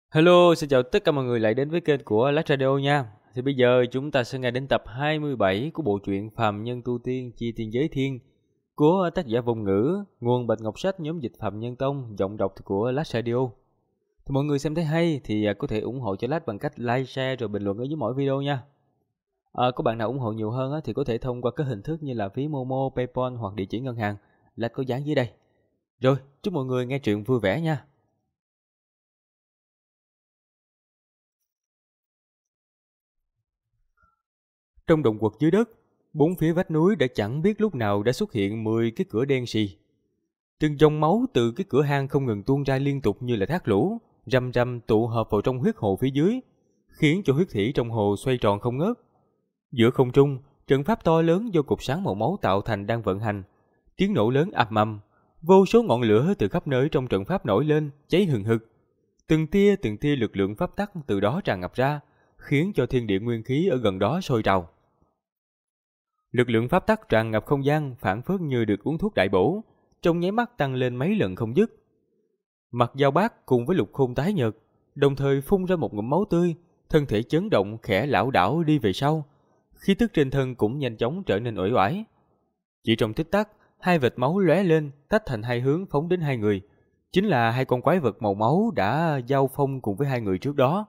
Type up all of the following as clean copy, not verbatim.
Hello, xin chào tất cả mọi người lại đến với kênh của Lách Radio nha. Thì bây giờ chúng ta sẽ nghe đến tập 27 của bộ truyện Phàm Nhân Tu Tiên Chi Tiên Giới Thiên của tác giả Vùng Ngữ, nguồn Bạch Ngọc Sách, nhóm dịch Phạm Nhân Tông, giọng đọc của Lách Radio. Thì mọi người xem thấy hay thì có thể ủng hộ cho Lách bằng cách like, share rồi bình luận ở dưới mỗi video nha. Có bạn nào ủng hộ nhiều hơn thì có thể thông qua các hình thức như là ví Momo, PayPal hoặc địa chỉ ngân hàng. Lách có dán dưới đây. Rồi, chúc mọi người nghe truyện vui vẻ nha. Trong động quật dưới đất, bốn phía vách núi đã chẳng biết lúc nào đã xuất hiện 10 cái cửa đen xì. Từng dòng máu từ cái cửa hang không ngừng tuôn ra liên tục như là thác lũ, rầm rầm tụ hợp vào trong huyết hồ phía dưới, khiến cho huyết thủy trong hồ xoay tròn không ngớt. Giữa không trung, trận pháp to lớn do cột sáng màu máu tạo thành đang vận hành, tiếng nổ lớn ầm ầm, vô số ngọn lửa từ khắp nơi trong trận pháp nổi lên, cháy hừng hực. Từng tia lực lượng pháp tắc từ đó tràn ngập ra, khiến cho thiên địa nguyên khí ở gần đó sôi trào. Lực lượng pháp tắc tràn ngập không gian, phảng phất như được uống thuốc đại bổ, trong nháy mắt tăng lên mấy lần không dứt. Mặt Dao Bác cùng với Lục Khôn tái nhợt, đồng thời phun ra một ngụm máu tươi, thân thể chấn động khẽ lảo đảo đi về sau, khí tức trên thân cũng nhanh chóng trở nên uể oải. Chỉ trong tích tắc, hai vệt máu lóe lên, tách thành hai hướng phóng đến hai người, chính là hai con quái vật màu máu đã giao phong cùng với hai người trước đó.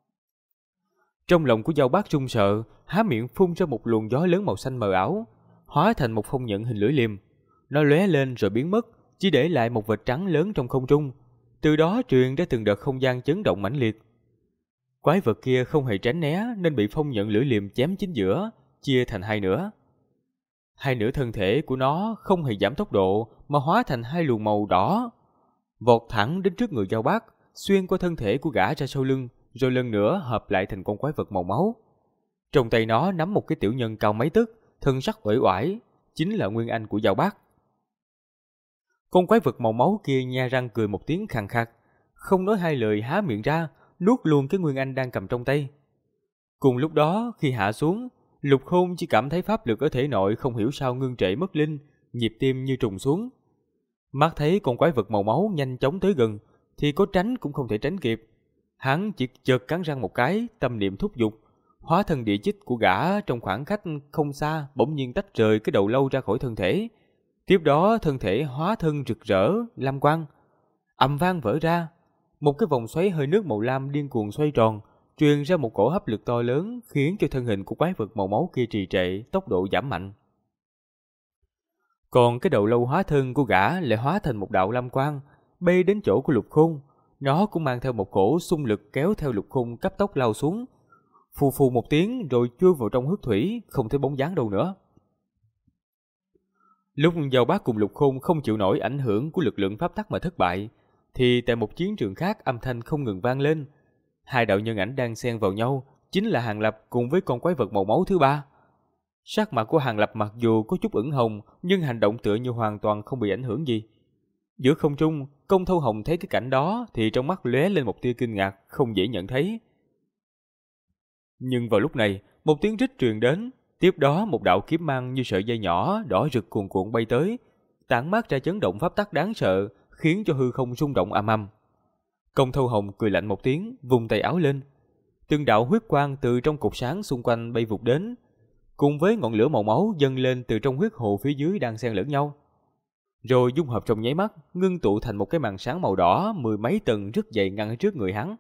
Trong lòng của Dao Bác run sợ, há miệng phun ra một luồng gió lớn màu xanh mờ ảo, hóa thành một phong nhận hình lưỡi liềm. Nó lóe lên rồi biến mất, chỉ để lại một vệt trắng lớn trong không trung. Từ đó truyền ra từng đợt không gian chấn động mãnh liệt. Quái vật kia không hề tránh né nên bị phong nhận lưỡi liềm chém chính giữa, chia thành hai nửa. Hai nửa thân thể của nó không hề giảm tốc độ mà hóa thành hai luồng màu đỏ, vọt thẳng đến trước người Dao Bác, xuyên qua thân thể của gã ra sau lưng, rồi lần nữa hợp lại thành con quái vật màu máu. Trong tay nó nắm một cái tiểu nhân cao mấy tấc, thân sắc uể oải, chính là nguyên anh của Dao Bác. Con quái vật màu máu kia nha răng cười một tiếng khàn khạc, không nói hai lời há miệng ra, nuốt luôn cái nguyên anh đang cầm trong tay. Cùng lúc đó, khi hạ xuống, Lục Khôn chỉ cảm thấy pháp lực ở thể nội không hiểu sao ngưng trệ mất linh, nhịp tim như trùng xuống. Mắt thấy con quái vật màu máu nhanh chóng tới gần, thì có tránh cũng không thể tránh kịp. Hắn chỉ chợt cắn răng một cái, tâm niệm thúc giục, hóa thân địa chích của gã trong khoảng cách không xa bỗng nhiên tách rời cái đầu lâu ra khỏi thân thể. Tiếp đó thân thể hóa thân rực rỡ, lam quang, ầm vang vỡ ra. Một cái vòng xoáy hơi nước màu lam điên cuồng xoay tròn, truyền ra một cổ hấp lực to lớn, khiến cho thân hình của quái vật màu máu kia trì trệ, tốc độ giảm mạnh. Còn cái đầu lâu hóa thân của gã lại hóa thành một đạo lam quang, bay đến chỗ của Lục Khôn. Nó cũng mang theo một cổ xung lực kéo theo Lục Khôn cấp tốc lao xuống. Phù phù một tiếng rồi chui vào trong huyết thủy, không thấy bóng dáng đâu nữa. Lúc Dao Bác cùng Lục Khôn không chịu nổi ảnh hưởng của lực lượng pháp tắc mà thất bại, thì tại một chiến trường khác âm thanh không ngừng vang lên. Hai đạo nhân ảnh đang xen vào nhau, chính là Hàng Lập cùng với con quái vật màu máu thứ ba. Sắc mặt của Hàng Lập mặc dù có chút ửng hồng, nhưng hành động tựa như hoàn toàn không bị ảnh hưởng gì. Giữa không trung, Công Thâu Hồng thấy cái cảnh đó thì trong mắt lóe lên một tia kinh ngạc không dễ nhận thấy. Nhưng vào lúc này, một tiếng rít truyền đến, tiếp đó một đạo kiếm mang như sợi dây nhỏ đỏ rực cuồn cuộn bay tới, tản mát ra chấn động pháp tắc đáng sợ, khiến cho hư không rung động ầm ầm. Công Thâu Hồng cười lạnh một tiếng, vung tay áo lên. Từng đạo huyết quang từ trong cột sáng xung quanh bay vụt đến, cùng với ngọn lửa màu máu dâng lên từ trong huyết hồ phía dưới đang xen lẫn nhau, rồi dung hợp trong nháy mắt, ngưng tụ thành một cái màn sáng màu đỏ mười mấy tầng rất dày ngăn trước người hắn.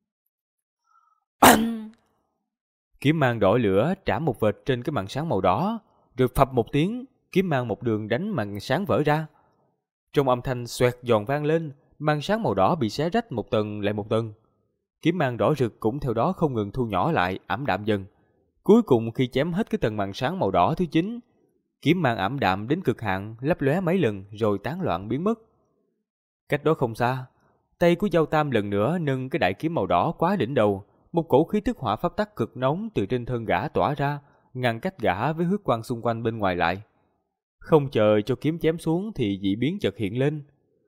Kiếm mang đỏ lửa trảm một vệt trên cái màn sáng màu đỏ, rồi phập một tiếng, kiếm mang một đường đánh màn sáng vỡ ra. Trong âm thanh xoẹt giòn vang lên, màn sáng màu đỏ bị xé rách một tầng lại một tầng. Kiếm mang đỏ rực cũng theo đó không ngừng thu nhỏ lại, ảm đạm dần. Cuối cùng khi chém hết cái tầng màn sáng màu đỏ thứ 9, kiếm mang ảm đạm đến cực hạn, lấp lóe mấy lần rồi tán loạn biến mất. Cách đó không xa, tay của Dao Tam lần nữa nâng cái đại kiếm màu đỏ quá đỉnh đầu, một cổ khí tức hỏa pháp tắc cực nóng từ trên thân gã tỏa ra, ngăn cách gã với huyết quang xung quanh bên ngoài lại. Không chờ cho kiếm chém xuống thì dị biến chợt hiện lên.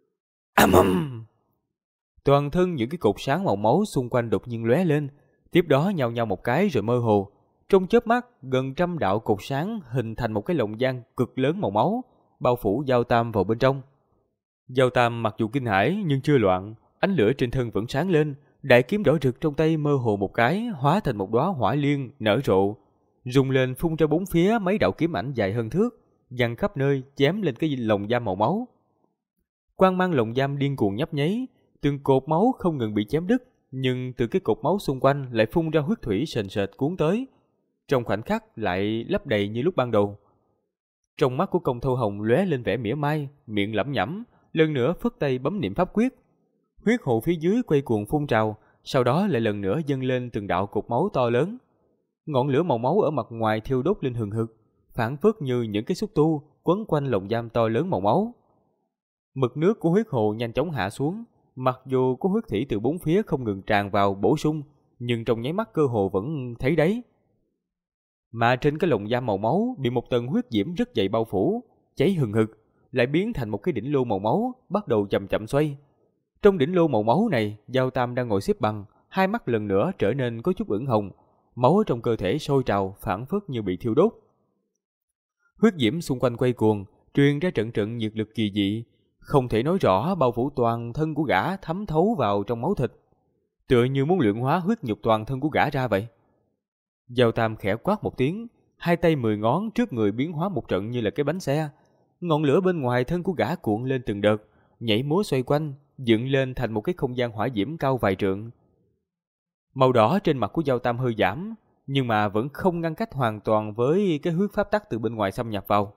Toàn thân những cái cột sáng màu máu xung quanh đột nhiên lóe lên, tiếp đó nhao nhao một cái rồi mơ hồ. Trong chớp mắt, gần trăm đạo cột sáng hình thành một cái lồng giam cực lớn màu máu, bao phủ Dao Tam vào bên trong. Dao Tam mặc dù kinh hãi nhưng chưa loạn, ánh lửa trên thân vẫn sáng lên, đại kiếm đỏ rực trong tay mơ hồ một cái, hóa thành một đóa hỏa liên nở rộ, rung lên phun ra bốn phía mấy đạo kiếm ảnh dài hơn thước, giăng khắp nơi chém lên cái lồng giam màu máu. Quang mang lồng giam điên cuồng nhấp nháy, từng cột máu không ngừng bị chém đứt, nhưng từ cái cột máu xung quanh lại phun ra huyết thủy sền sệt cuốn tới, trong khoảnh khắc lại lấp đầy như lúc ban đầu. Trong mắt của Công Thâu Hồng lóe lên vẻ mỉa mai, miệng lẩm nhẩm, lần nữa phất tay bấm niệm pháp quyết. Huyết hồ phía dưới quay cuồng phun trào, sau đó lại lần nữa dâng lên từng đạo cột máu to lớn. Ngọn lửa màu máu ở mặt ngoài thiêu đốt lên hừng hực, phảng phất như những cái xúc tu quấn quanh lồng giam to lớn màu máu. Mực nước của huyết hồ nhanh chóng hạ xuống, mặc dù có huyết thủy từ bốn phía không ngừng tràn vào bổ sung, nhưng trong nháy mắt cơ hồ vẫn thấy đấy. Mà trên cái lồng giam màu máu bị một tầng huyết diễm rất dày bao phủ, cháy hừng hực, lại biến thành một cái đỉnh lô màu máu, bắt đầu chậm chậm xoay. Trong đỉnh lô màu máu này, Giao Tam đang ngồi xếp bằng, hai mắt lần nữa trở nên có chút ửng hồng, máu trong cơ thể sôi trào, phảng phất như bị thiêu đốt. Huyết diễm xung quanh quay cuồng, truyền ra trận trận nhiệt lực kỳ dị, không thể nói rõ, bao phủ toàn thân của gã, thấm thấu vào trong máu thịt, tựa như muốn luyện hóa huyết nhục toàn thân của gã ra vậy. Giao Tam khẽ quát một tiếng, hai tay 10 ngón trước người biến hóa một trận như là cái bánh xe. Ngọn lửa bên ngoài thân của gã cuộn lên từng đợt, nhảy múa xoay quanh, dựng lên thành một cái không gian hỏa diễm cao vài trượng. Màu đỏ trên mặt của Giao Tam hơi giảm, nhưng mà vẫn không ngăn cách hoàn toàn với cái huyết pháp tắc từ bên ngoài xâm nhập vào.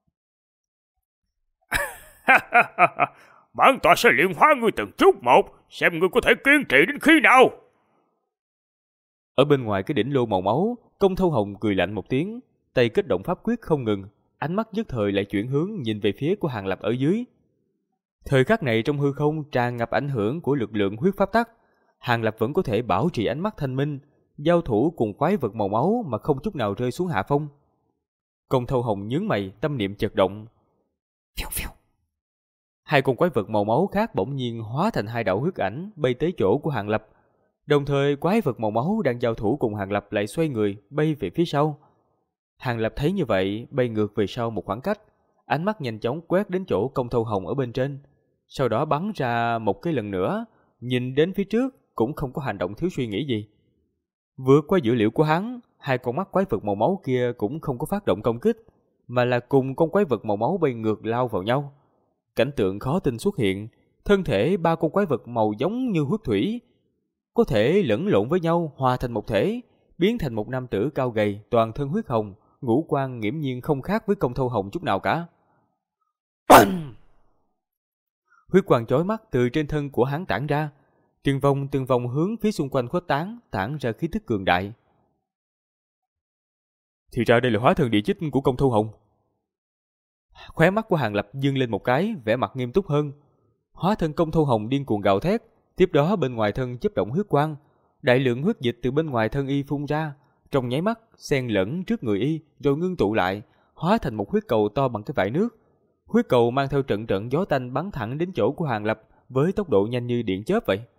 Bản tọa sẽ luyện hóa ngươi từng chút một, xem ngươi có thể kiên trì đến khi nào. Ở bên ngoài cái đỉnh lô màu máu, Công Thâu Hồng cười lạnh một tiếng, tay kết động pháp quyết không ngừng, ánh mắt nhất thời lại chuyển hướng nhìn về phía của Hàng Lập ở dưới. Thời khắc này trong hư không tràn ngập ảnh hưởng của lực lượng huyết pháp tắc, Hàng Lập vẫn có thể bảo trì ánh mắt thanh minh, giao thủ cùng quái vật màu máu mà không chút nào rơi xuống hạ phong. Công Thâu Hồng nhướng mày, tâm niệm chợt động. Phiu phiu. Hai con quái vật màu máu khác bỗng nhiên hóa thành hai đạo huyết ảnh bay tới chỗ của Hàng Lập. Đồng thời quái vật màu máu đang giao thủ cùng Hàng Lập lại xoay người bay về phía sau. Hàng Lập thấy như vậy, bay ngược về sau một khoảng cách, ánh mắt nhanh chóng quét đến chỗ Công Thâu Hồng ở bên trên, sau đó bắn ra một cái lần nữa, nhìn đến phía trước cũng không có hành động thiếu suy nghĩ gì. Vượt qua dữ liệu của hắn, hai con mắt quái vật màu máu kia cũng không có phát động công kích, mà là cùng con quái vật màu máu bay ngược lao vào nhau. Cảnh tượng khó tin xuất hiện, thân thể ba con quái vật màu giống như huyết thủy có thể lẫn lộn với nhau, hòa thành một thể, biến thành một nam tử cao gầy, toàn thân huyết hồng, ngũ quan nghiễm nhiên không khác với Công Thâu Hồng chút nào cả. Huyết quang chói mắt từ trên thân của hắn tản ra, từng vòng hướng phía xung quanh khuếch tán, tản ra khí tức cường đại. Thì ra đây là hóa thân địa chích của Công Thâu Hồng. Khóe mắt của Hàng Lập dương lên một cái, vẻ mặt nghiêm túc hơn. Hóa thân Công Thâu Hồng điên cuồng gào thét, tiếp đó bên ngoài thân chớp động huyết quang, đại lượng huyết dịch từ bên ngoài thân y phun ra, trong nháy mắt xen lẫn trước người y, rồi ngưng tụ lại, hóa thành một huyết cầu to bằng cái vải nước. Huyết cầu mang theo trận trận gió tanh bắn thẳng đến chỗ của Hàng Lập với tốc độ nhanh như điện chớp vậy.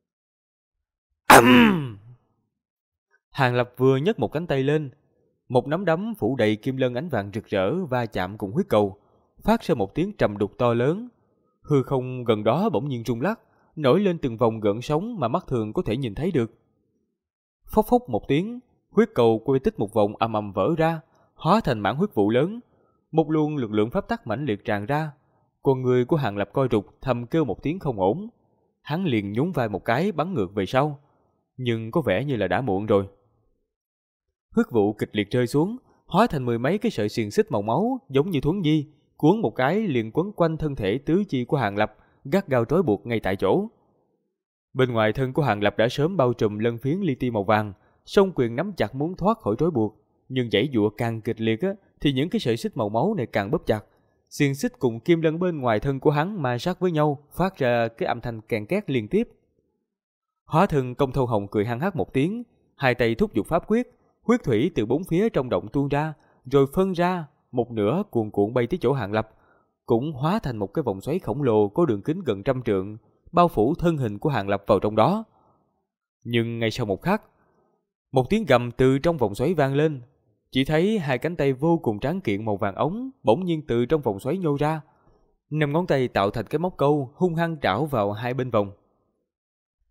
Hàng Lập vừa nhấc một cánh tay lên, một nắm đấm phủ đầy kim lân ánh vàng rực rỡ va chạm cùng huyết cầu, phát ra một tiếng trầm đục to lớn. Hư không gần đó bỗng nhiên rung lắc, nổi lên từng vòng gợn sóng mà mắt thường có thể nhìn thấy được. Phốc phốc một tiếng, huyết cầu quay tích một vòng ầm ầm vỡ ra, hóa thành mảng huyết vụ lớn. Một luồng lực lượng pháp tắc mãnh liệt tràn ra. Con người của Hàng Lập coi rụt, thầm kêu một tiếng không ổn. Hắn liền nhún vai một cái bắn ngược về sau, nhưng có vẻ như là đã muộn rồi. Huyết vụ kịch liệt rơi xuống, hóa thành mười mấy cái sợi xiềng xích màu máu giống như thuấn di, cuốn một cái liền quấn quanh thân thể tứ chi của Hàng Lập, gắt gao trói buộc ngay tại chỗ. Bên ngoài thân của Hàng Lập đã sớm bao trùm lân phiến li ti màu vàng, song quyền nắm chặt muốn thoát khỏi trói buộc, nhưng giãy giụa càng kịch liệt thì những cái sợi xích màu máu này càng bóp chặt. Xiềng xích cùng kim lân bên ngoài thân của hắn ma sát với nhau, phát ra cái âm thanh kèn két liên tiếp. Hóa thân Công Thâu Hồng cười hăng hắc một tiếng, hai tay thúc giục pháp quyết, huyết thủy từ bốn phía trong động tuôn ra, rồi phân ra, một nửa cuồn cuộn bay tới chỗ Hàng Lập, cũng hóa thành một cái vòng xoáy khổng lồ có đường kính gần 100 trượng, bao phủ thân hình của Hàng Lập vào trong đó. Nhưng ngay sau một khắc, một tiếng gầm từ trong vòng xoáy vang lên, chỉ thấy hai cánh tay vô cùng tráng kiện màu vàng ống bỗng nhiên từ trong vòng xoáy nhô ra, 5 ngón tay tạo thành cái móc câu hung hăng trảo vào hai bên vòng.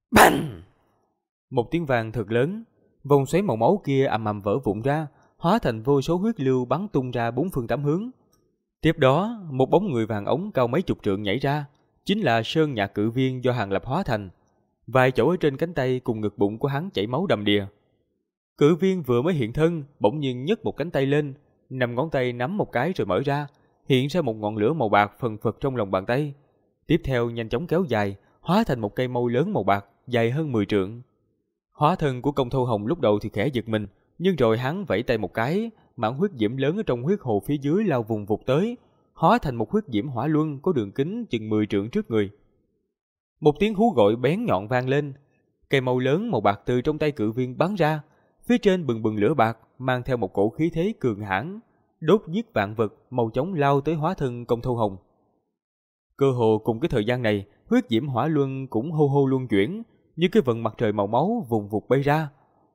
Bành! Một tiếng vang thật lớn, vòng xoáy màu máu kia ầm ầm vỡ vụn ra, hóa thành vô số huyết lưu bắn tung ra bốn phương tám hướng. Tiếp đó, một bóng người vàng ống cao mấy chục trượng nhảy ra, chính là Sơn Nhạc Cự Viên do Hàng Lập hóa thành. Vài chỗ ở trên cánh tay cùng ngực bụng của hắn chảy máu đầm đìa. Cự Viên vừa mới hiện thân, bỗng nhiên nhấc một cánh tay lên, 5 ngón tay nắm một cái rồi mở ra, hiện ra một ngọn lửa màu bạc phần phật trong lòng bàn tay. Tiếp theo nhanh chóng kéo dài, hóa thành một cây mâu lớn màu bạc, dài hơn 10 trượng. Hóa thân của Công Thâu Hồng lúc đầu thì khẽ giật mình, nhưng rồi hắn vẫy tay một cái, mảng huyết diễm lớn ở trong huyết hồ phía dưới lao vùng vụt tới, hóa thành một huyết diễm hỏa luân có đường kính chừng 10 trượng trước người. Một tiếng hú gọi bén nhọn vang lên, cây mâu lớn màu bạc từ trong tay Cự Viên bắn ra, phía trên bừng bừng lửa bạc mang theo một cổ khí thế cường hãn, đốt giết vạn vật, mau chóng lao tới hóa thân Công Thâu Hồng. Cơ hồ cùng cái thời gian này, huyết diễm hỏa luân cũng hô hô luân chuyển, như cái vần mặt trời màu máu vùng vụt bay ra.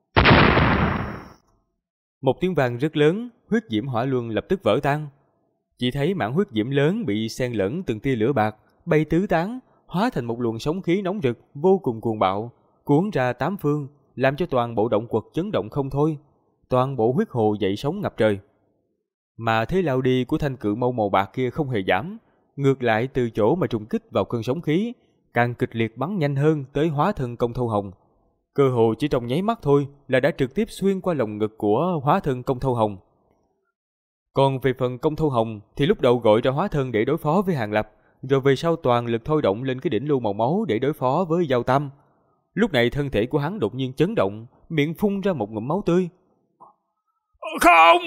Một tiếng vang rất lớn, huyết diễm hỏa luân lập tức vỡ tan. Chỉ thấy mảng huyết diễm lớn bị xen lẫn từng tia lửa bạc, bay tứ tán, hóa thành một luồng sóng khí nóng rực vô cùng cuồng bạo, cuốn ra tám phương, làm cho toàn bộ động quật chấn động không thôi. Toàn bộ huyết hồ dậy sóng ngập trời. Mà thế lao đi của thanh cự mâu màu bạc kia không hề giảm, ngược lại từ chỗ mà trùng kích vào cơn sóng khí, càng kịch liệt bắn nhanh hơn tới hóa thân Công Thâu Hồng. Cơ hồ chỉ trong nháy mắt thôi là đã trực tiếp xuyên qua lồng ngực của hóa thân Công Thâu Hồng. Còn về phần Công Thâu Hồng thì lúc đầu gọi ra hóa thân để đối phó với Hàng Lập, rồi về sau toàn lực thôi động lên cái đỉnh lưu màu máu để đối phó với Giao Tam. Lúc này thân thể của hắn đột nhiên chấn động, miệng phun ra một ngụm máu tươi. Không!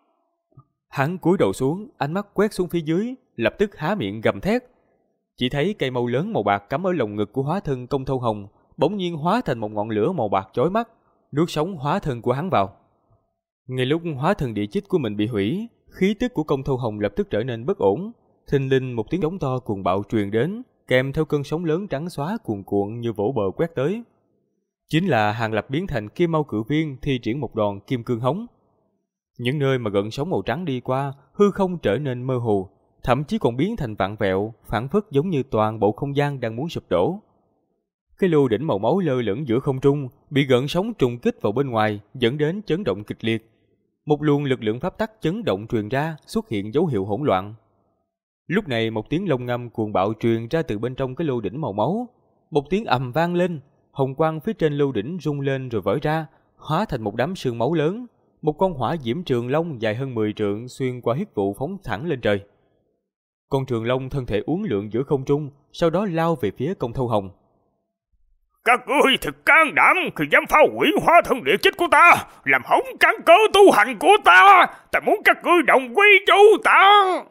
Hắn cúi đầu xuống, ánh mắt quét xuống phía dưới, lập tức há miệng gầm thét. Chỉ thấy cây mâu lớn màu bạc cắm ở lồng ngực của hóa thân Công Thâu Hồng bỗng nhiên hóa thành một ngọn lửa màu bạc chói mắt, nuốt sống hóa thân của hắn vào. Ngay lúc hóa thân địa chích của mình bị hủy, khí tức của Công Thâu Hồng lập tức trở nên bất ổn. Thình lình một tiếng giống to cuồng bạo truyền đến, kèm theo cơn sóng lớn trắng xóa cuồn cuộn như vỗ bờ quét tới. Chính là Hàng Lập biến thành Kim Mâu Cự Viên thi triển một đòn kim cương hống. Những nơi mà gợn sóng màu trắng đi qua, hư không trở nên mơ hồ, thậm chí còn biến thành vặn vẹo, phảng phất giống như toàn bộ không gian đang muốn sụp đổ. Cái lô đỉnh màu máu lơ lửng giữa không trung, bị gợn sóng trùng kích vào bên ngoài, dẫn đến chấn động kịch liệt. Một luồng lực lượng pháp tắc chấn động truyền ra, xuất hiện dấu hiệu hỗn loạn. Lúc này một tiếng long ngâm cuồng bạo truyền ra từ bên trong cái lô đỉnh màu máu. Một tiếng ầm vang lên, hồng quang phía trên lô đỉnh rung lên rồi vỡ ra, hóa thành một đám sương máu lớn. Một con hỏa diễm trường long dài hơn 10 trượng xuyên qua huyết vụ phóng thẳng lên trời. Con trường long thân thể uốn lượn giữa không trung, sau đó lao về phía Công Thâu Hồng. Các ngươi thật can đảm khi dám phá hủy hóa thân địa chích của ta, làm hỏng căn cơ tu hành của ta. Ta muốn các ngươi đồng quy chu ta.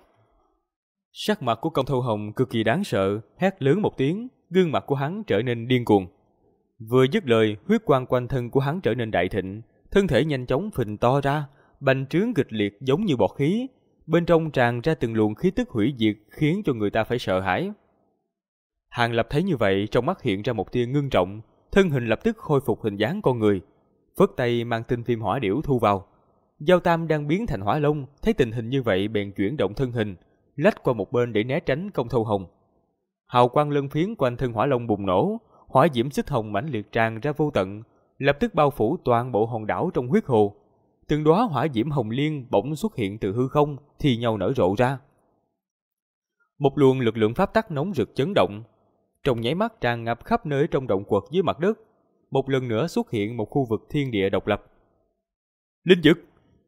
Sắc mặt của Công Thâu Hồng cực kỳ đáng sợ, hét lớn một tiếng, gương mặt của hắn trở nên điên cuồng. Vừa dứt lời, huyết quang quanh thân của hắn trở nên đại thịnh, thân thể nhanh chóng phình to ra, bành trướng kịch liệt giống như bọt khí, bên trong tràn ra từng luồng khí tức hủy diệt khiến cho người ta phải sợ hãi. Hàng Lập thấy như vậy, trong mắt hiện ra một tia ngưng trọng, thân hình lập tức khôi phục hình dáng con người, phất tay mang tinh viêm hỏa điểu thu vào. Giao Tam đang biến thành hỏa long, thấy tình hình như vậy bèn chuyển động thân hình, lách qua một bên để né tránh Công Thâu Hồng. Hào quang lân phiến quanh thân hỏa long bùng nổ, hỏa diễm xích hồng mãnh liệt tràn ra vô tận, lập tức bao phủ toàn bộ hòn đảo trong huyết hồ. Từng đóa hỏa diễm hồng liên bỗng xuất hiện từ hư không, thì nhau nở rộ ra. Một luồng lực lượng pháp tắc nóng rực chấn động, trong nháy mắt tràn ngập khắp nơi trong động quật dưới mặt đất. Một lần nữa xuất hiện một khu vực thiên địa độc lập. Linh dực!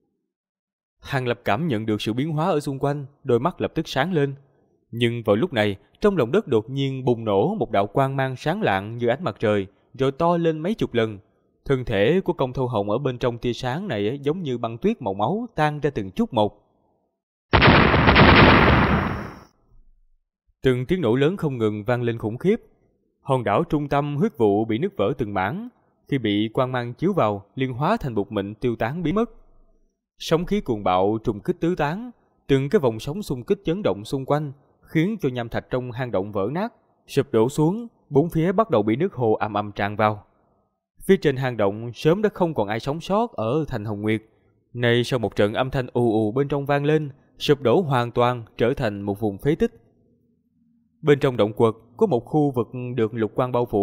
Hàng Lập cảm nhận được sự biến hóa ở xung quanh, đôi mắt lập tức sáng lên. Nhưng vào lúc này, trong lòng đất đột nhiên bùng nổ một đạo quang mang sáng lạng như ánh mặt trời, rồi to lên mấy chục lần. Thân thể của Công Thâu Hồng ở bên trong tia sáng này giống như băng tuyết màu máu tan ra từng chút một. Từng tiếng nổ lớn không ngừng vang lên khủng khiếp. Hòn đảo trung tâm huyết vụ bị nứt vỡ từng mảng, khi bị quang mang chiếu vào, liền hóa thành bột mịn tiêu tán biến mất. Sóng khí cuồng bạo trùng kích tứ tán, từng cái vòng sóng xung kích chấn động xung quanh, khiến cho nham thạch trong hang động vỡ nát, sụp đổ xuống, bốn phía bắt đầu bị nước hồ ầm ầm tràn vào. Phía trên hang động sớm đã không còn ai sống sót ở thành Hồng Nguyệt. Nay sau một trận âm thanh ù ù bên trong vang lên, sụp đổ hoàn toàn trở thành một vùng phế tích. Bên trong động quật có một khu vực được lục quang bao phủ,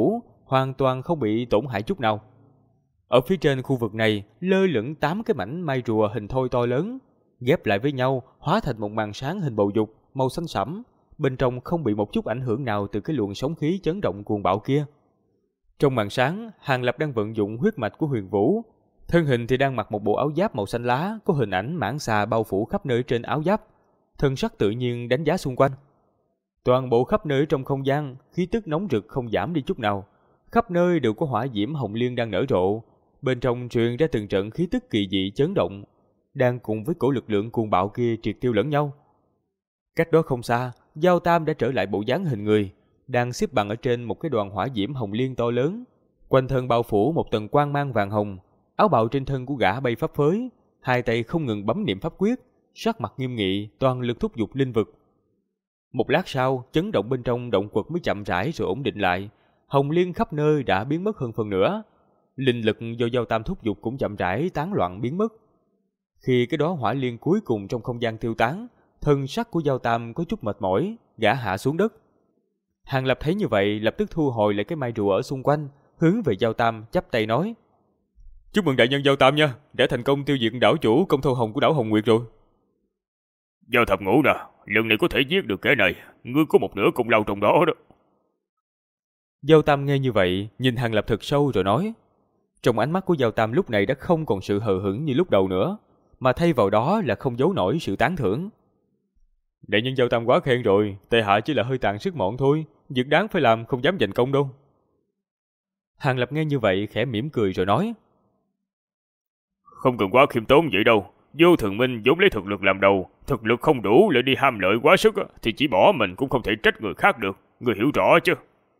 hoàn toàn không bị tổn hại chút nào. Ở phía trên khu vực này lơ lửng 8 cái mảnh mai rùa hình thoi to lớn, ghép lại với nhau hóa thành một màn sáng hình bầu dục màu xanh sẫm, bên trong không bị một chút ảnh hưởng nào từ cái luồng sóng khí chấn động cuồng bạo kia. Trong màn sáng, Hàng Lập đang vận dụng huyết mạch của Huyền Vũ, thân hình thì đang mặc một bộ áo giáp màu xanh lá có hình ảnh mãng xà bao phủ khắp nơi trên áo giáp, thân sắc tự nhiên đánh giá xung quanh. Toàn bộ khắp nơi trong không gian, khí tức nóng rực không giảm đi chút nào, khắp nơi đều có hỏa diễm hồng liên đang nở rộ, bên trong truyền ra từng trận khí tức kỳ dị chấn động, đang cùng với cổ lực lượng cuồng bạo kia triệt tiêu lẫn nhau. Cách đó không xa, Giao Tam đã trở lại bộ dáng hình người, đang xếp bằng ở trên một cái đoàn hỏa diễm hồng liên to lớn, quanh thân bao phủ một tầng quang mang vàng hồng, áo bào trên thân của gã bay phấp phới, hai tay không ngừng bấm niệm pháp quyết, sắc mặt nghiêm nghị, toàn lực thúc giục linh vực. Một lát sau, chấn động bên trong động quật mới chậm rãi rồi ổn định lại, hồng liên khắp nơi đã biến mất hơn phần nửa, linh lực do Giao Tam thúc giục cũng chậm rãi tán loạn biến mất. Khi cái đó hỏa liên cuối cùng trong không gian tiêu tán, thân sắc của Giao Tam có chút mệt mỏi, gã hạ xuống đất. Hàng Lập thấy như vậy, lập tức thu hồi lại cái mai rùa ở xung quanh, hướng về Giao Tam chắp tay nói: "Chúc mừng đại nhân Giao Tam nha, đã thành công tiêu diệt đảo chủ Công Thâu Hồng của đảo Hồng Nguyệt rồi." Giao Thập Ngũ nè, lần này có thể giết được kẻ này, ngươi có một nửa công lao trong đó đó. Giao Tam nghe như vậy, nhìn Hàng Lập thật sâu rồi nói. Trong ánh mắt của Giao Tam lúc này đã không còn sự hờ hững như lúc đầu nữa, mà thay vào đó là không giấu nổi sự tán thưởng. Đại nhân Giao Tam quá khen rồi, tại hạ chỉ là hơi tàn sức mọn thôi, việc đáng phải làm không dám giành công đâu. Hàng Lập nghe như vậy khẽ mỉm cười rồi nói: Không cần quá khiêm tốn vậy đâu, Vô Thường Minh vốn lấy thực lực làm đầu, thực lực không đủ lại đi ham lợi quá sức thì chỉ bỏ mình cũng không thể trách người khác được, người hiểu rõ chứ.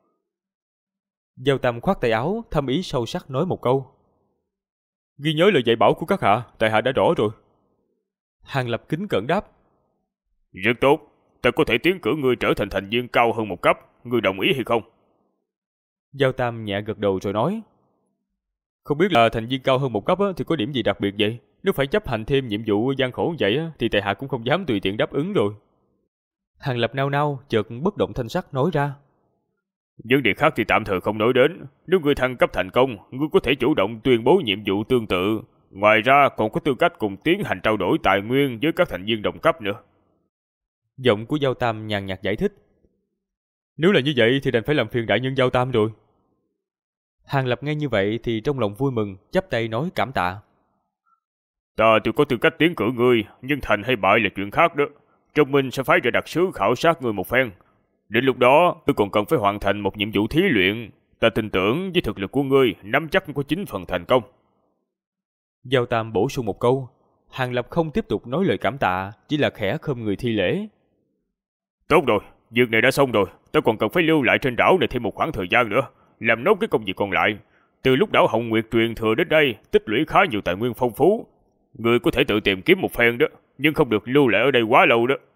Giao Tam khoát tay áo, thâm ý sâu sắc nói một câu: Ghi nhớ lời dạy bảo của các hạ, tại hạ đã rõ rồi. Hàng Lập kính cẩn đáp: Rất tốt, ta có thể tiến cử ngươi trở thành thành viên cao hơn một cấp, ngươi đồng ý hay không? Giao Tam nhẹ gật đầu rồi nói: Không biết là thành viên cao hơn một cấp thì có điểm gì đặc biệt vậy? Nếu phải chấp hành thêm nhiệm vụ gian khổ vậy thì tại hạ cũng không dám tùy tiện đáp ứng rồi. Hàng Lập nao nao, chợt bất động thanh sắc nói ra: Vấn đề khác thì tạm thời không nói đến. Nếu ngươi thăng cấp thành công, ngươi có thể chủ động tuyên bố nhiệm vụ tương tự. Ngoài ra còn có tư cách cùng tiến hành trao đổi tài nguyên với các thành viên đồng cấp nữa. Giọng của Giao Tam nhàn nhạt giải thích: Nếu là như vậy thì đành phải làm phiền đại nhân Giao Tam rồi. Hàng Lập nghe như vậy thì trong lòng vui mừng, chắp tay nói cảm tạ. Ta tuy có tư cách tiến cử ngươi, nhưng thành hay bại là chuyện khác đó. Trong Minh sẽ phái ra đặc sứ khảo sát ngươi một phen. Đến lúc đó, tôi còn cần phải hoàn thành một nhiệm vụ thí luyện. Ta tin tưởng với thực lực của ngươi, nắm chắc có 9 phần thành công. Giao Tam bổ sung một câu. Hàng Lập không tiếp tục nói lời cảm tạ, chỉ là khẽ khom người thi lễ. Tốt rồi, việc này đã xong rồi. Ta còn cần phải lưu lại trên đảo này thêm một khoảng thời gian nữa, làm nốt cái công việc còn lại. Từ lúc đảo Hồng Nguyệt truyền thừa đến đây, tích lũy khá nhiều tài nguyên phong phú. Ngươi có thể tự tìm kiếm một phen đó, nhưng không được lưu lại ở đây quá lâu đó.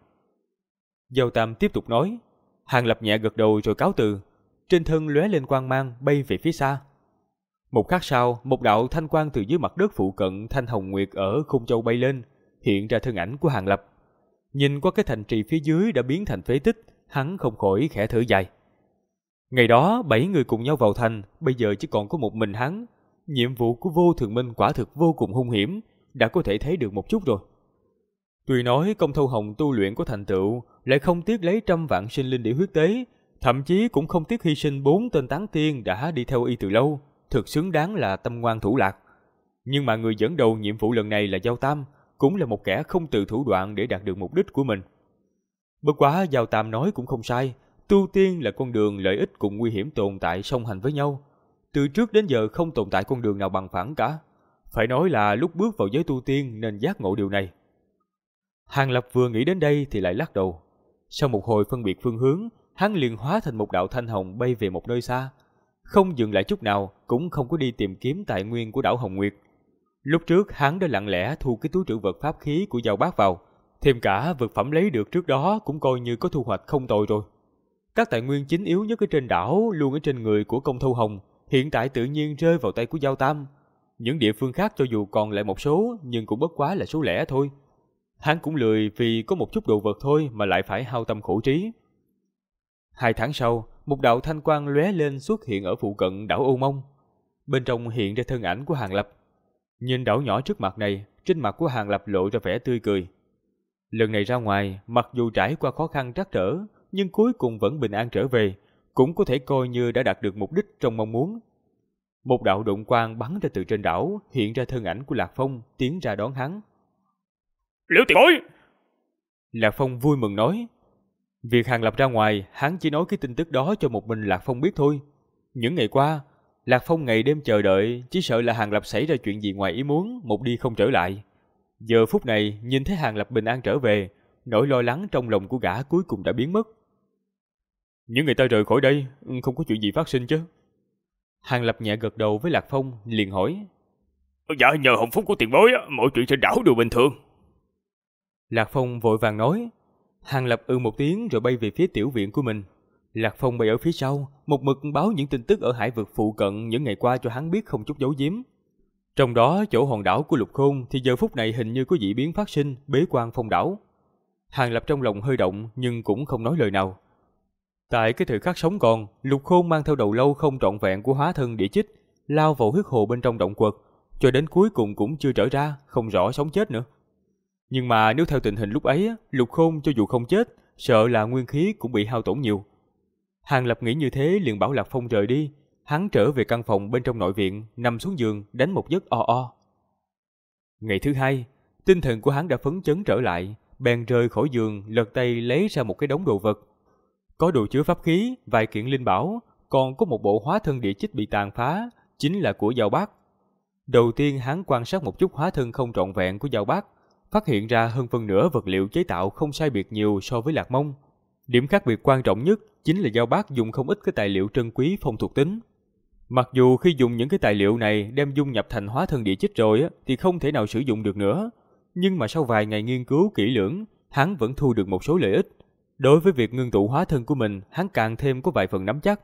Giao Tam tiếp tục nói. Hàng Lập nhẹ gật đầu rồi cáo từ, trên thân lóe lên quang mang bay về phía xa. Một khắc sau, một đạo thanh quang từ dưới mặt đất phụ cận Thanh Hồng Nguyệt ở Khung Châu bay lên, hiện ra thân ảnh của Hàng Lập. Nhìn qua cái thành trì phía dưới đã biến thành phế tích, hắn không khỏi khẽ thở dài. Ngày đó 7 người cùng nhau vào thành, bây giờ chỉ còn có một mình hắn. Nhiệm vụ của Vô Thường Minh quả thực vô cùng hung hiểm, đã có thể thấy được một chút rồi. Tuy nói Công Thâu Hồng tu luyện có thành tựu, lại không tiếc lấy 100 vạn sinh linh để huyết tế, thậm chí cũng không tiếc hy sinh 4 tên tán tiên đã đi theo y từ lâu, thực xứng đáng là tâm ngoan thủ lạc. Nhưng mà người dẫn đầu nhiệm vụ lần này là Giao Tam, cũng là một kẻ không từ thủ đoạn để đạt được mục đích của mình. Bất quá Giao Tam nói cũng không sai, tu tiên là con đường lợi ích cùng nguy hiểm tồn tại song hành với nhau. Từ trước đến giờ không tồn tại con đường nào bằng phẳng cả. Phải nói là lúc bước vào giới tu tiên nên giác ngộ điều này. Hàng Lập vừa nghĩ đến đây thì lại lắc đầu. Sau một hồi phân biệt phương hướng, hắn liền hóa thành một đạo thanh hồng bay về một nơi xa. Không dừng lại chút nào, cũng không có đi tìm kiếm tài nguyên của đảo Hồng Nguyệt. Lúc trước hắn đã lặng lẽ thu cái túi trữ vật pháp khí của Giao Bác vào, thêm cả vật phẩm lấy được trước đó cũng coi như có thu hoạch không tồi rồi. Các tài nguyên chính yếu nhất ở trên đảo luôn ở trên người của Công Thâu Hồng, hiện tại tự nhiên rơi vào tay của Giao Tam. Những địa phương khác cho dù còn lại một số, nhưng cũng bất quá là số lẻ thôi. Hắn cũng lười vì có một chút đồ vật thôi mà lại phải hao tâm khổ trí. 2 tháng sau, một đạo thanh quang lóe lên xuất hiện ở phụ cận đảo Ô Mông. Bên trong hiện ra thân ảnh của Hàng Lập. Nhìn đảo nhỏ trước mặt này, trên mặt của Hàng Lập lộ ra vẻ tươi cười. Lần này ra ngoài, mặc dù trải qua khó khăn trắc trở, nhưng cuối cùng vẫn bình an trở về, cũng có thể coi như đã đạt được mục đích trong mong muốn. Một đạo độn quang bắn ra từ trên đảo, hiện ra thân ảnh của Lạc Phong, tiến ra đón hắn. Liễu tiền bối! Lạc Phong vui mừng nói. Việc Hàng Lập ra ngoài, hắn chỉ nói cái tin tức đó cho một mình Lạc Phong biết thôi. Những ngày qua, Lạc Phong ngày đêm chờ đợi, chỉ sợ là Hàng Lập xảy ra chuyện gì ngoài ý muốn, một đi không trở lại. Giờ phút này, nhìn thấy Hàng Lập bình an trở về, nỗi lo lắng trong lòng của gã cuối cùng đã biến mất. Những người ta rời khỏi đây, không có chuyện gì phát sinh chứ? Hàng Lập nhẹ gật đầu với Lạc Phong, liền hỏi. Dạ, nhờ hồng phúc của tiền bối, mọi chuyện trên đảo đều bình thường. Lạc Phong vội vàng nói. Hàng Lập một tiếng rồi bay về phía tiểu viện của mình. Lạc Phong bay ở phía sau, một mực báo những tin tức ở hải vực phụ cận những ngày qua cho hắn biết không chút giấu giếm. Trong đó chỗ hòn đảo của Lục Khôn thì giờ phút này hình như có dị biến phát sinh, bế quan phong đảo. Hàng Lập trong lòng hơi động nhưng cũng không nói lời nào. Tại cái thời khắc sống còn, Lục Khôn mang theo đầu lâu không trọn vẹn của hóa thân địa chích, lao vào huyết hồ bên trong động quật, cho đến cuối cùng cũng chưa trở ra, không rõ sống chết nữa. Nhưng mà nếu theo tình hình lúc ấy, Lục Khôn cho dù không chết, sợ là nguyên khí cũng bị hao tổn nhiều. Hàng Lập nghĩ như thế liền bảo Lạc Phong rời đi. Hắn trở về căn phòng bên trong nội viện, nằm xuống giường đánh một giấc o o. Ngày thứ hai, tinh thần của hắn đã phấn chấn trở lại, bèn rời khỏi giường, lật tay lấy ra một cái đống đồ vật. Có đồ chứa pháp khí, vài kiện linh bảo, còn có một bộ hóa thân địa chích bị tàn phá, chính là của Giao Bác. Đầu tiên hắn quan sát một chút hóa thân không trọn vẹn của Giao Bác, phát hiện ra hơn phân nửa vật liệu chế tạo không sai biệt nhiều so với Lạc Mông. Điểm khác biệt quan trọng nhất chính là Giao Bác dùng không ít cái tài liệu trân quý phong thuộc tính. Mặc dù khi dùng những cái tài liệu này đem dung nhập thành hóa thân địa chích rồi thì không thể nào sử dụng được nữa, nhưng mà sau vài ngày nghiên cứu kỹ lưỡng, hắn vẫn thu được một số lợi ích. Đối với việc ngưng tụ hóa thân của mình, hắn càng thêm có vài phần nắm chắc.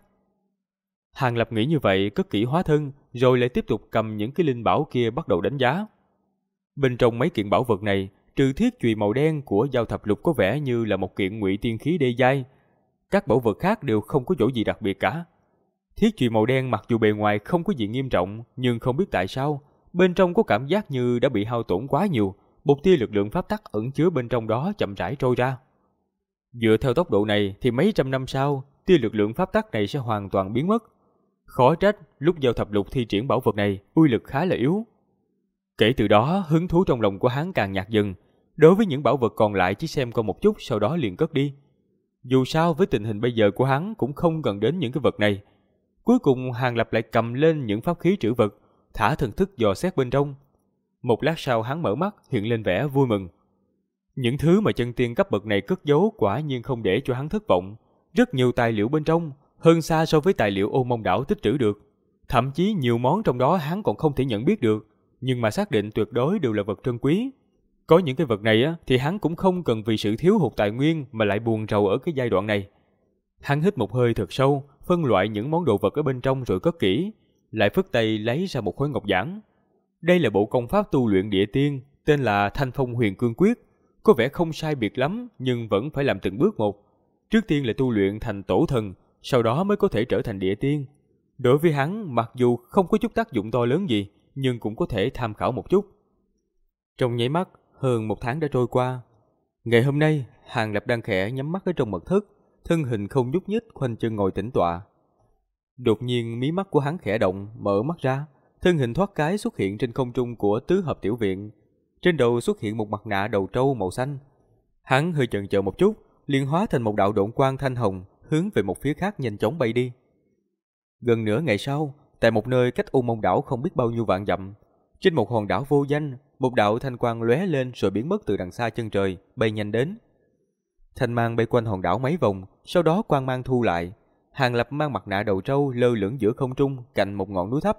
Hàng Lập nghĩ như vậy, cất kỹ hóa thân, rồi lại tiếp tục cầm những cái linh bảo kia bắt đầu đánh giá. Bên trong mấy kiện bảo vật này, trừ thiết chùy màu đen của Giao Thập Lục có vẻ như là một kiện ngụy tiên khí đê giai. Các bảo vật khác đều không có chỗ gì đặc biệt cả. Thiết chùy màu đen mặc dù bề ngoài không có gì nghiêm trọng, nhưng không biết tại sao, bên trong có cảm giác như đã bị hao tổn quá nhiều, một tia lực lượng pháp tắc ẩn chứa bên trong đó chậm rãi trôi ra. Dựa theo tốc độ này thì mấy trăm năm sau, tia lực lượng pháp tắc này sẽ hoàn toàn biến mất. Khó trách lúc Giao Thập Lục thi triển bảo vật này, uy lực khá là yếu. Kể từ đó, hứng thú trong lòng của hắn càng nhạt dần. Đối với những bảo vật còn lại chỉ xem qua một chút sau đó liền cất đi. Dù sao với tình hình bây giờ của hắn cũng không cần đến những cái vật này. Cuối cùng Hàng Lập lại cầm lên những pháp khí trữ vật, thả thần thức dò xét bên trong. Một lát sau hắn mở mắt, hiện lên vẻ vui mừng. Những thứ mà chân tiên cấp bậc này cất giấu quả nhiên không để cho hắn thất vọng. Rất nhiều tài liệu bên trong, hơn xa so với tài liệu Ô Mông đảo tích trữ được. Thậm chí nhiều món trong đó hắn còn không thể nhận biết được, nhưng mà xác định tuyệt đối đều là vật trân quý. Có những cái vật này thì hắn cũng không cần vì sự thiếu hụt tài nguyên mà lại buồn rầu ở cái giai đoạn này. Hắn hít một hơi thật sâu, phân loại những món đồ vật ở bên trong rồi cất kỹ, lại phất tay lấy ra một khối ngọc giản. Đây là bộ công pháp tu luyện địa tiên, tên là Thanh Phong Huyền Cương Quyết, có vẻ không sai biệt lắm nhưng vẫn phải làm từng bước một. Trước tiên là tu luyện thành tổ thần, sau đó mới có thể trở thành địa tiên. Đối với hắn, mặc dù không có chút tác dụng to lớn gì, nhưng cũng có thể tham khảo một chút. Trong nháy mắt, hơn một tháng đã trôi qua. Ngày hôm nay, Hàng Lập đang khẽ nhắm mắt ở trong mật thất, thân hình không nhúc nhích, khoanh chân ngồi tĩnh tọa. Đột nhiên mí mắt của hắn khẽ động, mở mắt ra, thân hình thoát cái xuất hiện trên không trung của tứ hợp tiểu viện. Trên đầu xuất hiện một mặt nạ đầu trâu màu xanh. Hắn hơi chần chờ một chút, liền hóa thành một đạo độn quang thanh hồng, hướng về một phía khác nhanh chóng bay đi. Gần nửa ngày sau, tại một nơi cách Ô Mông đảo không biết bao nhiêu vạn dặm, trên một hòn đảo vô danh, một đạo thanh quang lóe lên rồi biến mất từ đằng xa chân trời, bay nhanh đến. Thanh mang bay quanh hòn đảo mấy vòng, sau đó quang mang thu lại. Hàng Lập mang mặt nạ đầu trâu lơ lửng giữa không trung cạnh một ngọn núi thấp.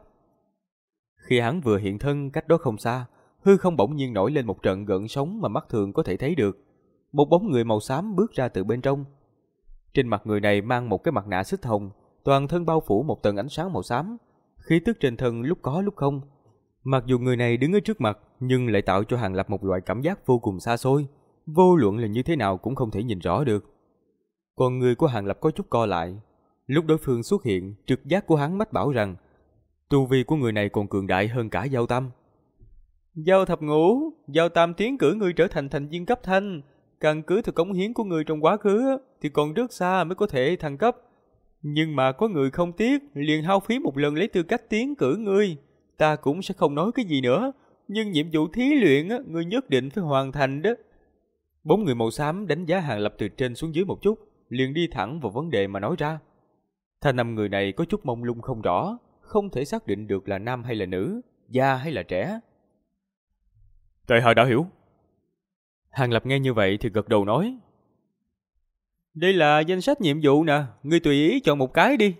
Khi hắn vừa hiện thân cách đó không xa, hư không bỗng nhiên nổi lên một trận gợn sóng mà mắt thường có thể thấy được. Một bóng người màu xám bước ra từ bên trong. Trên mặt người này mang một cái mặt nạ xích hồng, toàn thân bao phủ một tầng ánh sáng màu xám, khí tức trên thân lúc có lúc không. Mặc dù người này đứng ở trước mặt, nhưng lại tạo cho Hàng Lập một loại cảm giác vô cùng xa xôi, vô luận là như thế nào cũng không thể nhìn rõ được. Còn người của Hàng Lập có chút co lại. Lúc đối phương xuất hiện, trực giác của hắn mách bảo rằng tu vi của người này còn cường đại hơn cả Giao Tam. Giao thập ngũ, Giao Tam tiến cử ngươi trở thành thành viên cấp thanh. Căn cứ theo cống hiến của ngươi trong quá khứ thì còn rất xa mới có thể thăng cấp. Nhưng mà có người không tiếc, liền hao phí một lần lấy tư cách tiến cử ngươi. Ta cũng sẽ không nói cái gì nữa, nhưng nhiệm vụ thí luyện ngươi nhất định phải hoàn thành đó. Bốn người màu xám đánh giá Hàng Lập từ trên xuống dưới một chút, liền đi thẳng vào vấn đề mà nói ra. Thanh âm người này có chút mông lung không rõ, không thể xác định được là nam hay là nữ, già hay là trẻ. Tại hạ đã hiểu. Hàng Lập nghe như vậy thì gật đầu nói. Đây là danh sách nhiệm vụ nè, ngươi tùy ý chọn một cái đi.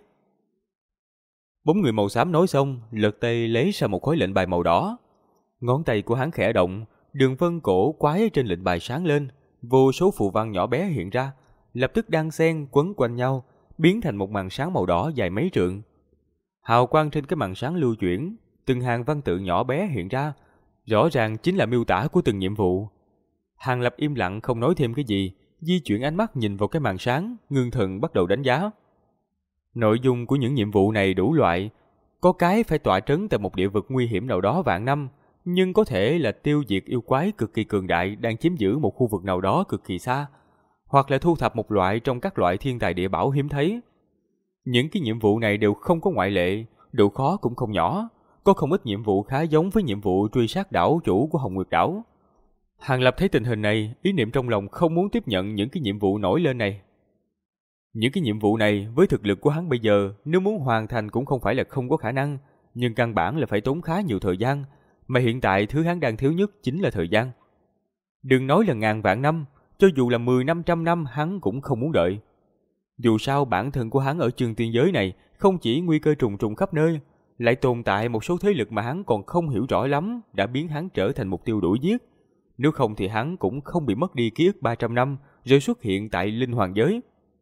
Bốn người màu xám nói xong, lật tay lấy ra một khối lệnh bài màu đỏ. Ngón tay của hắn khẽ động, đường vân cổ quái trên lệnh bài sáng lên, vô số phù văn nhỏ bé hiện ra, lập tức đan xen quấn quanh nhau, biến thành một màn sáng màu đỏ dài mấy trượng. Hào quang trên cái màn sáng lưu chuyển, từng hàng văn tự nhỏ bé hiện ra, rõ ràng chính là miêu tả của từng nhiệm vụ. Hàng Lập im lặng không nói thêm cái gì, di chuyển ánh mắt nhìn vào cái màn sáng, ngưng thần bắt đầu đánh giá. Nội dung của những nhiệm vụ này đủ loại, có cái phải tọa trấn tại một địa vực nguy hiểm nào đó vạn năm, nhưng có thể là tiêu diệt yêu quái cực kỳ cường đại đang chiếm giữ một khu vực nào đó cực kỳ xa, hoặc là thu thập một loại trong các loại thiên tài địa bảo hiếm thấy. Những cái nhiệm vụ này đều không có ngoại lệ, độ khó cũng không nhỏ, có không ít nhiệm vụ khá giống với nhiệm vụ truy sát đảo chủ của Hồng Nguyệt đảo. Hàng Lập thấy tình hình này, ý niệm trong lòng không muốn tiếp nhận những cái nhiệm vụ nổi lên này. Những cái nhiệm vụ này với thực lực của hắn bây giờ, nếu muốn hoàn thành cũng không phải là không có khả năng, nhưng căn bản là phải tốn khá nhiều thời gian, mà hiện tại thứ hắn đang thiếu nhất chính là thời gian. Đừng nói là ngàn vạn năm, cho dù là 10-500 năm hắn cũng không muốn đợi. Dù sao bản thân của hắn ở trường tiên giới này không chỉ nguy cơ trùng trùng khắp nơi, lại tồn tại một số thế lực mà hắn còn không hiểu rõ lắm đã biến hắn trở thành mục tiêu đuổi giết. Nếu không thì hắn cũng không bị mất đi ký ức 300 năm rồi xuất hiện tại linh hoàng giới.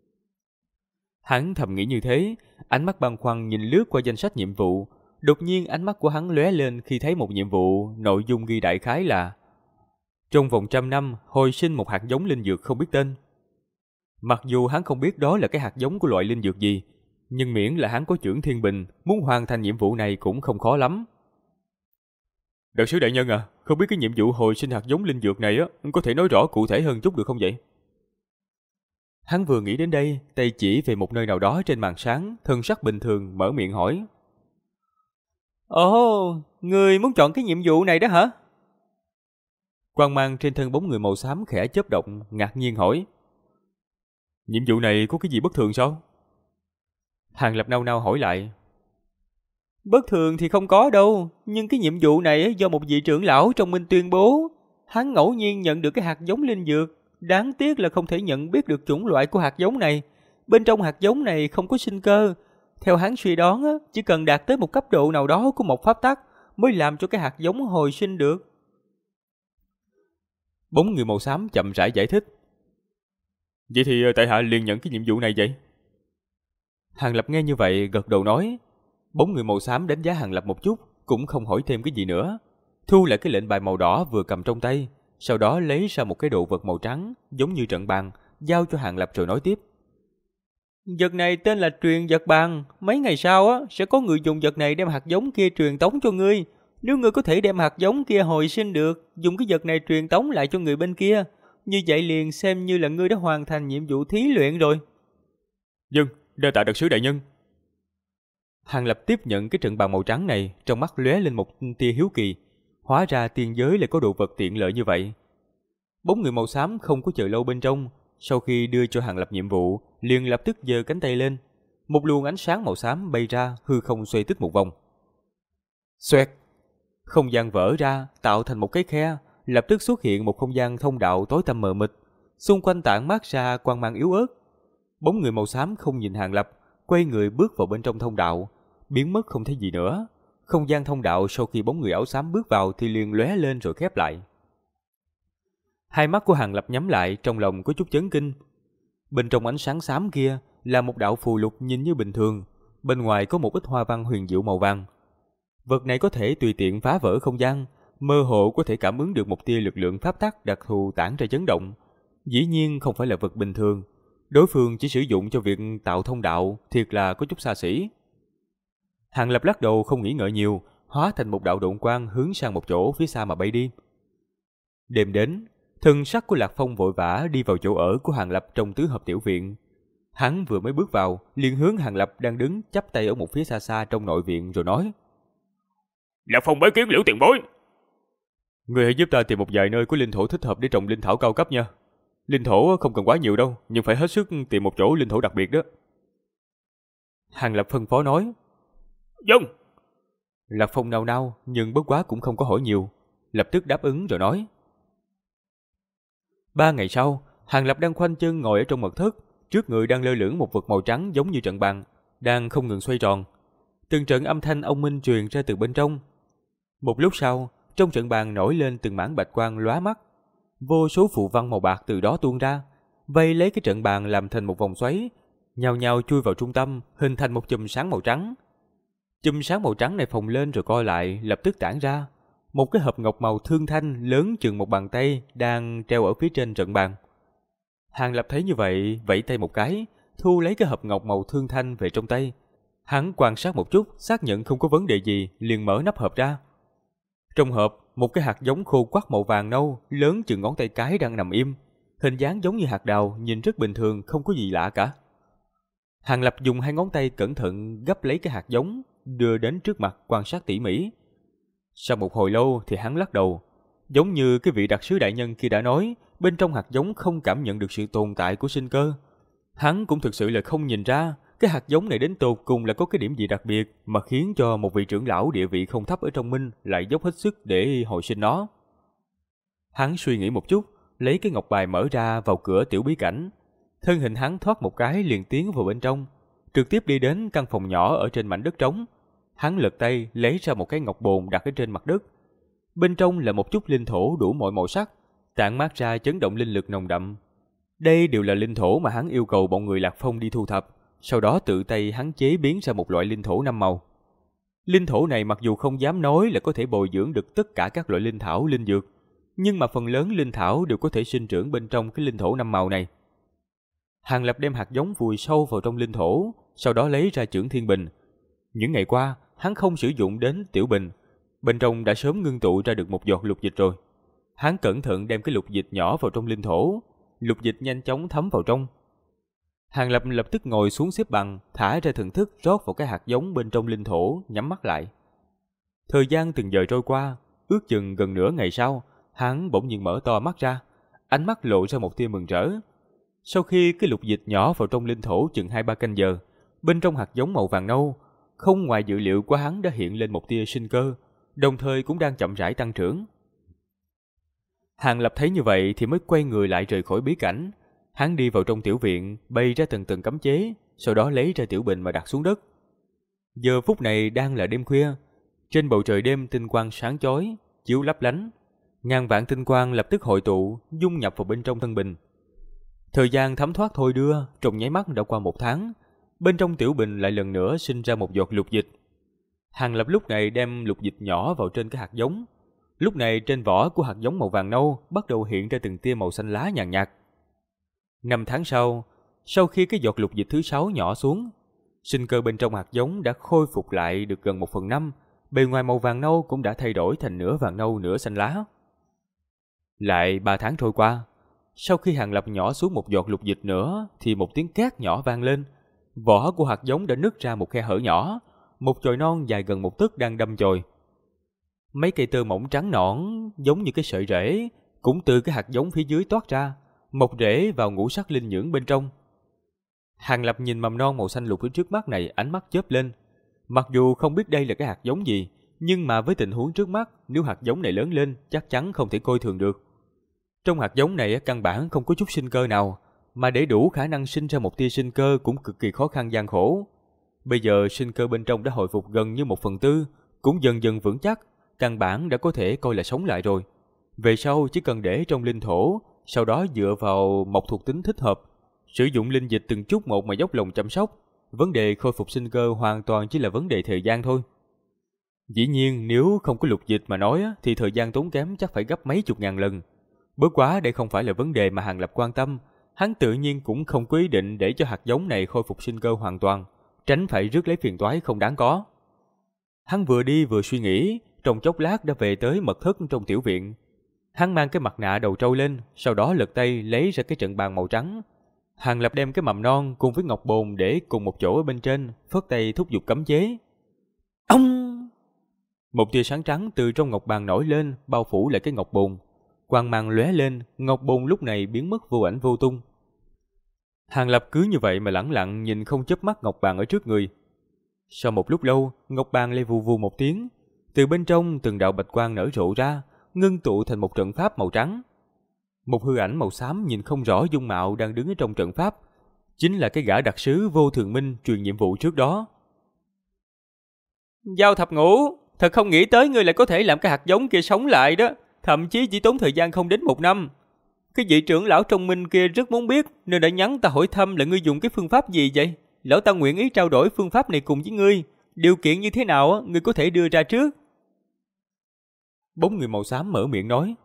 Hắn thầm nghĩ như thế, ánh mắt băn khoăn nhìn lướt qua danh sách nhiệm vụ. Đột nhiên ánh mắt của hắn lóe lên khi thấy một nhiệm vụ, nội dung ghi đại khái là trong vòng 100 năm hồi sinh một hạt giống linh dược không biết tên. Mặc dù hắn không biết đó là cái hạt giống của loại linh dược gì, nhưng miễn là hắn có chưởng thiên bình, muốn hoàn thành nhiệm vụ này cũng không khó lắm. Đạo sứ đại nhân à, không biết cái nhiệm vụ hồi sinh hạt giống linh dược này có thể nói rõ cụ thể hơn chút được không vậy? Hắn vừa nghĩ đến đây, tay chỉ về một nơi nào đó trên màn sáng, thân sắc bình thường mở miệng hỏi. Ồ, người muốn chọn cái nhiệm vụ này đó hả? Quang mang trên thân bóng người màu xám khẽ chớp động, ngạc nhiên hỏi. Nhiệm vụ này có cái gì bất thường sao? Hàng Lập nao nao hỏi lại. Bất thường thì không có đâu, nhưng cái nhiệm vụ này do một vị trưởng lão trong minh tuyên bố. Hắn ngẫu nhiên nhận được cái hạt giống linh dược, đáng tiếc là không thể nhận biết được chủng loại của hạt giống này. Bên trong hạt giống này không có sinh cơ. Theo hắn suy đoán, chỉ cần đạt tới một cấp độ nào đó của một pháp tắc mới làm cho cái hạt giống hồi sinh được. Bóng người màu xám chậm rãi giải thích. Vậy thì tại hạ liền nhận cái nhiệm vụ này vậy? Hàng Lập nghe như vậy gật đầu nói. Bóng người màu xám đánh giá Hàng Lập một chút, cũng không hỏi thêm cái gì nữa. Thu lại cái lệnh bài màu đỏ vừa cầm trong tay, sau đó lấy ra một cái đồ vật màu trắng, giống như trận bàn, giao cho Hàng Lập rồi nói tiếp. Vật này tên là truyền vật bàn, mấy ngày sau sẽ có người dùng vật này đem hạt giống kia truyền tống cho ngươi. Nếu ngươi có thể đem hạt giống kia hồi sinh được, dùng cái vật này truyền tống lại cho người bên kia, như vậy liền xem như là ngươi đã hoàn thành nhiệm vụ thí luyện rồi. Vâng, đa tạ đặc sứ đại nhân. Hàng Lập tiếp nhận cái trận bàn màu trắng này, trong mắt lóe lên một tia hiếu kỳ. Hóa ra tiên giới lại có đồ vật tiện lợi như vậy. Bóng người màu xám không có chờ lâu bên trong, sau khi đưa cho Hàng Lập nhiệm vụ, liền lập tức giơ cánh tay lên. Một luồng ánh sáng màu xám bay ra, hư không xoay tích một vòng. Xoẹt! Không gian vỡ ra, tạo thành một cái khe, lập tức xuất hiện một không gian thông đạo tối tăm mờ mịt, xung quanh tản mát ra quang mang yếu ớt. Bóng người màu xám không nhìn Hàng Lập, quay người bước vào bên trong thông đạo, biến mất không thấy gì nữa. Không gian thông đạo sau khi bóng người áo xám bước vào thì liền lóe lên rồi khép lại. Hai mắt của Hàng Lập nhắm lại, trong lòng có chút chấn kinh. Bên trong ánh sáng xám kia là một đạo phù lục nhìn như bình thường, bên ngoài có một ít hoa văn huyền diệu màu vàng. Vật này có thể tùy tiện phá vỡ không gian, mơ hồ có thể cảm ứng được một tia lực lượng pháp tắc đặc thù tản ra chấn động. Dĩ nhiên không phải là vật bình thường. Đối phương chỉ sử dụng cho việc tạo thông đạo, thiệt là có chút xa xỉ. Hàng Lập lắc đầu không nghĩ ngợi nhiều, hóa thành một đạo độn quang hướng sang một chỗ phía xa mà bay đi. Đêm đến, thân sắc của Lạc Phong vội vã đi vào chỗ ở của Hàng Lập trong tứ hợp tiểu viện. Hắn vừa mới bước vào, liền hướng Hàng Lập đang đứng chắp tay ở một phía xa xa trong nội viện rồi nói: Lạc Phong bái kiến Liễu tiền bối. Người hãy giúp ta tìm một vài nơi có linh thổ thích hợp để trồng linh thảo cao cấp nha. Linh thổ không cần quá nhiều đâu, nhưng phải hết sức tìm một chỗ linh thổ đặc biệt đó. Hàng Lập phân phó nói. Vâng. Lạc Phong nao nao, nhưng bất quá cũng không có hỏi nhiều, lập tức đáp ứng rồi nói. 3 ngày sau, Hàng Lập đang khoanh chân ngồi ở trong mật thất, trước người đang lơ lửng một vật màu trắng giống như trận bàn, đang không ngừng xoay tròn. Từng trận âm thanh ông minh truyền ra từ bên trong. Một lúc sau, trong trận bàn nổi lên từng mảng bạch quang lóa mắt, vô số phù văn màu bạc từ đó tuôn ra, vây lấy cái trận bàn làm thành một vòng xoáy, nhào nhào chui vào trung tâm, hình thành một chùm sáng màu trắng. Chùm sáng màu trắng này phồng lên rồi co lại, lập tức tản ra. Một cái hộp ngọc màu thương thanh lớn chừng một bàn tay đang treo ở phía trên trận bàn. Hàng Lập thấy như vậy, vẫy tay một cái, thu lấy cái hộp ngọc màu thương thanh về trong tay. Hắn quan sát một chút, xác nhận không có vấn đề gì, liền mở nắp hộp ra. Trong hộp, một cái hạt giống khô quắt màu vàng nâu, lớn chừng ngón tay cái đang nằm im. Hình dáng giống như hạt đào, nhìn rất bình thường, không có gì lạ cả. Hàng Lập dùng 2 ngón tay cẩn thận gấp lấy cái hạt giống, đưa đến trước mặt quan sát tỉ mỉ. Sau một hồi lâu thì hắn lắc đầu. Giống như cái vị đặc sứ đại nhân kia đã nói, bên trong hạt giống không cảm nhận được sự tồn tại của sinh cơ. Hắn cũng thực sự là không nhìn ra, cái hạt giống này đến tột cùng là có cái điểm gì đặc biệt mà khiến cho một vị trưởng lão địa vị không thấp ở trong Minh lại dốc hết sức để hồi sinh nó. Hắn suy nghĩ một chút, lấy cái ngọc bài mở ra vào cửa tiểu bí cảnh. Thân hình hắn thoát một cái liền tiến vào bên trong, trực tiếp đi đến căn phòng nhỏ ở trên mảnh đất trống. Hắn lật tay lấy ra một cái ngọc bồn đặt ở trên mặt đất. Bên trong là một chút linh thổ đủ mọi màu sắc, tản mát ra chấn động linh lực nồng đậm. Đây đều là linh thổ mà hắn yêu cầu bọn người Lạc Phong đi thu thập, sau đó tự tay hắn chế biến ra một loại linh thổ 5 màu. Linh thổ này mặc dù không dám nói là có thể bồi dưỡng được tất cả các loại linh thảo linh dược, nhưng mà phần lớn linh thảo đều có thể sinh trưởng bên trong cái linh thổ 5 màu này. Hàng Lập đem hạt giống vùi sâu vào trong linh thổ, sau đó lấy ra chưởng thiên bình. Những ngày qua, hắn không sử dụng đến tiểu bình, bên trong đã sớm ngưng tụ ra được một giọt lục dịch rồi. Hắn cẩn thận đem cái lục dịch nhỏ vào trong linh thổ, lục dịch nhanh chóng thấm vào trong. Hàng Lập lập tức ngồi xuống xếp bằng, thả ra thần thức rót vào cái hạt giống bên trong linh thổ, nhắm mắt lại. Thời gian từng giờ trôi qua, ước chừng gần nửa ngày sau, hắn bỗng nhiên mở to mắt ra, ánh mắt lộ ra một tia mừng rỡ. Sau khi cái lục dịch nhỏ vào trong linh thổ chừng 2-3 canh giờ, bên trong hạt giống màu vàng nâu, không ngoài dự liệu của hắn đã hiện lên một tia sinh cơ, đồng thời cũng đang chậm rãi tăng trưởng. Hàng Lập thấy như vậy thì mới quay người lại rời khỏi bí cảnh. Hắn đi vào trong tiểu viện, bày ra từng cấm chế, sau đó lấy ra tiểu bình mà đặt xuống đất. Giờ phút này đang là đêm khuya, trên bầu trời đêm tinh quang sáng chói, chiếu lấp lánh. Ngàn vạn tinh quang lập tức hội tụ, dung nhập vào bên trong thân bình. Thời gian thấm thoát thôi đưa, trong nháy mắt đã qua 1 tháng. Bên trong tiểu bình lại lần nữa sinh ra một giọt lục dịch. Hàng Lập lúc này đem lục dịch nhỏ vào trên cái hạt giống. Lúc này trên vỏ của hạt giống màu vàng nâu bắt đầu hiện ra từng tia màu xanh lá nhàn nhạt. 5 tháng sau khi cái giọt lục dịch thứ 6 nhỏ xuống, sinh cơ bên trong hạt giống đã khôi phục lại được gần 1/5, bề ngoài màu vàng nâu cũng đã thay đổi thành nửa vàng nâu nửa xanh lá. Lại 3 tháng trôi qua, sau khi Hàng Lập nhỏ xuống một giọt lục dịch nữa thì một tiếng két nhỏ vang lên. Vỏ của hạt giống đã nứt ra một khe hở nhỏ, một chồi non dài gần 1 tấc đang đâm chồi. Mấy cây tơ mỏng trắng nõn giống như cái sợi rễ cũng từ cái hạt giống phía dưới toát ra, mọc rễ vào ngũ sắc linh nhưỡng bên trong. Hàng Lập nhìn mầm non màu xanh lục ở trước mắt này, ánh mắt chớp lên. Mặc dù không biết đây là cái hạt giống gì, nhưng mà với tình huống trước mắt, nếu hạt giống này lớn lên chắc chắn không thể coi thường được. Trong hạt giống này căn bản không có chút sinh cơ nào, mà để đủ khả năng sinh ra một tia sinh cơ cũng cực kỳ khó khăn gian khổ. Bây giờ sinh cơ bên trong đã hồi phục gần như 1/4, cũng dần dần vững chắc, căn bản đã có thể coi là sống lại rồi. Về sau chỉ cần để trong linh thổ, sau đó dựa vào mộc thuộc tính thích hợp, sử dụng linh dịch từng chút một mà dốc lòng chăm sóc, vấn đề khôi phục sinh cơ hoàn toàn chỉ là vấn đề thời gian thôi. Dĩ nhiên nếu không có lục dịch mà nói thì thời gian tốn kém chắc phải gấp mấy chục ngàn lần. Bất quá đây không phải là vấn đề mà Hàng Lập quan tâm, hắn tự nhiên cũng không có ý định để cho hạt giống này khôi phục sinh cơ hoàn toàn, tránh phải rước lấy phiền toái không đáng có. Hắn vừa đi vừa suy nghĩ, trong chốc lát đã về tới mật thất trong tiểu viện. Hắn mang cái mặt nạ đầu trâu lên, sau đó lật tay lấy ra cái trận bàn màu trắng. Hàng Lập đem cái mầm non cùng với ngọc bồn để cùng một chỗ ở bên trên, phất tay thúc giục cấm chế. Ông! Một tia sáng trắng từ trong ngọc bàn nổi lên, bao phủ lại cái ngọc bồn. Quang mang lóe lên, ngọc bồn lúc này biến mất vô ảnh vô tung. Hàng Lập cứ như vậy mà lẳng lặng nhìn không chớp mắt ngọc bàn ở trước người. Sau một lúc lâu, ngọc bàn lại vù vù một tiếng, từ bên trong từng đạo bạch quang nở rộ ra, ngưng tụ thành một trận pháp màu trắng. Một hư ảnh màu xám nhìn không rõ dung mạo đang đứng ở trong trận pháp, chính là cái gã đặc sứ Vô Thường Minh truyền nhiệm vụ trước đó. Giao Thập Ngũ, thật không nghĩ tới ngươi lại có thể làm cái hạt giống kia sống lại đó, thậm chí chỉ tốn thời gian không đến 1 năm. Cái vị trưởng lão trong Minh kia rất muốn biết, nên đã nhắn ta hỏi thăm là ngươi dùng cái phương pháp gì vậy? Lão ta nguyện ý trao đổi phương pháp này cùng với ngươi, điều kiện như thế nào ngươi có thể đưa ra trước? Bóng người màu xám mở miệng nói.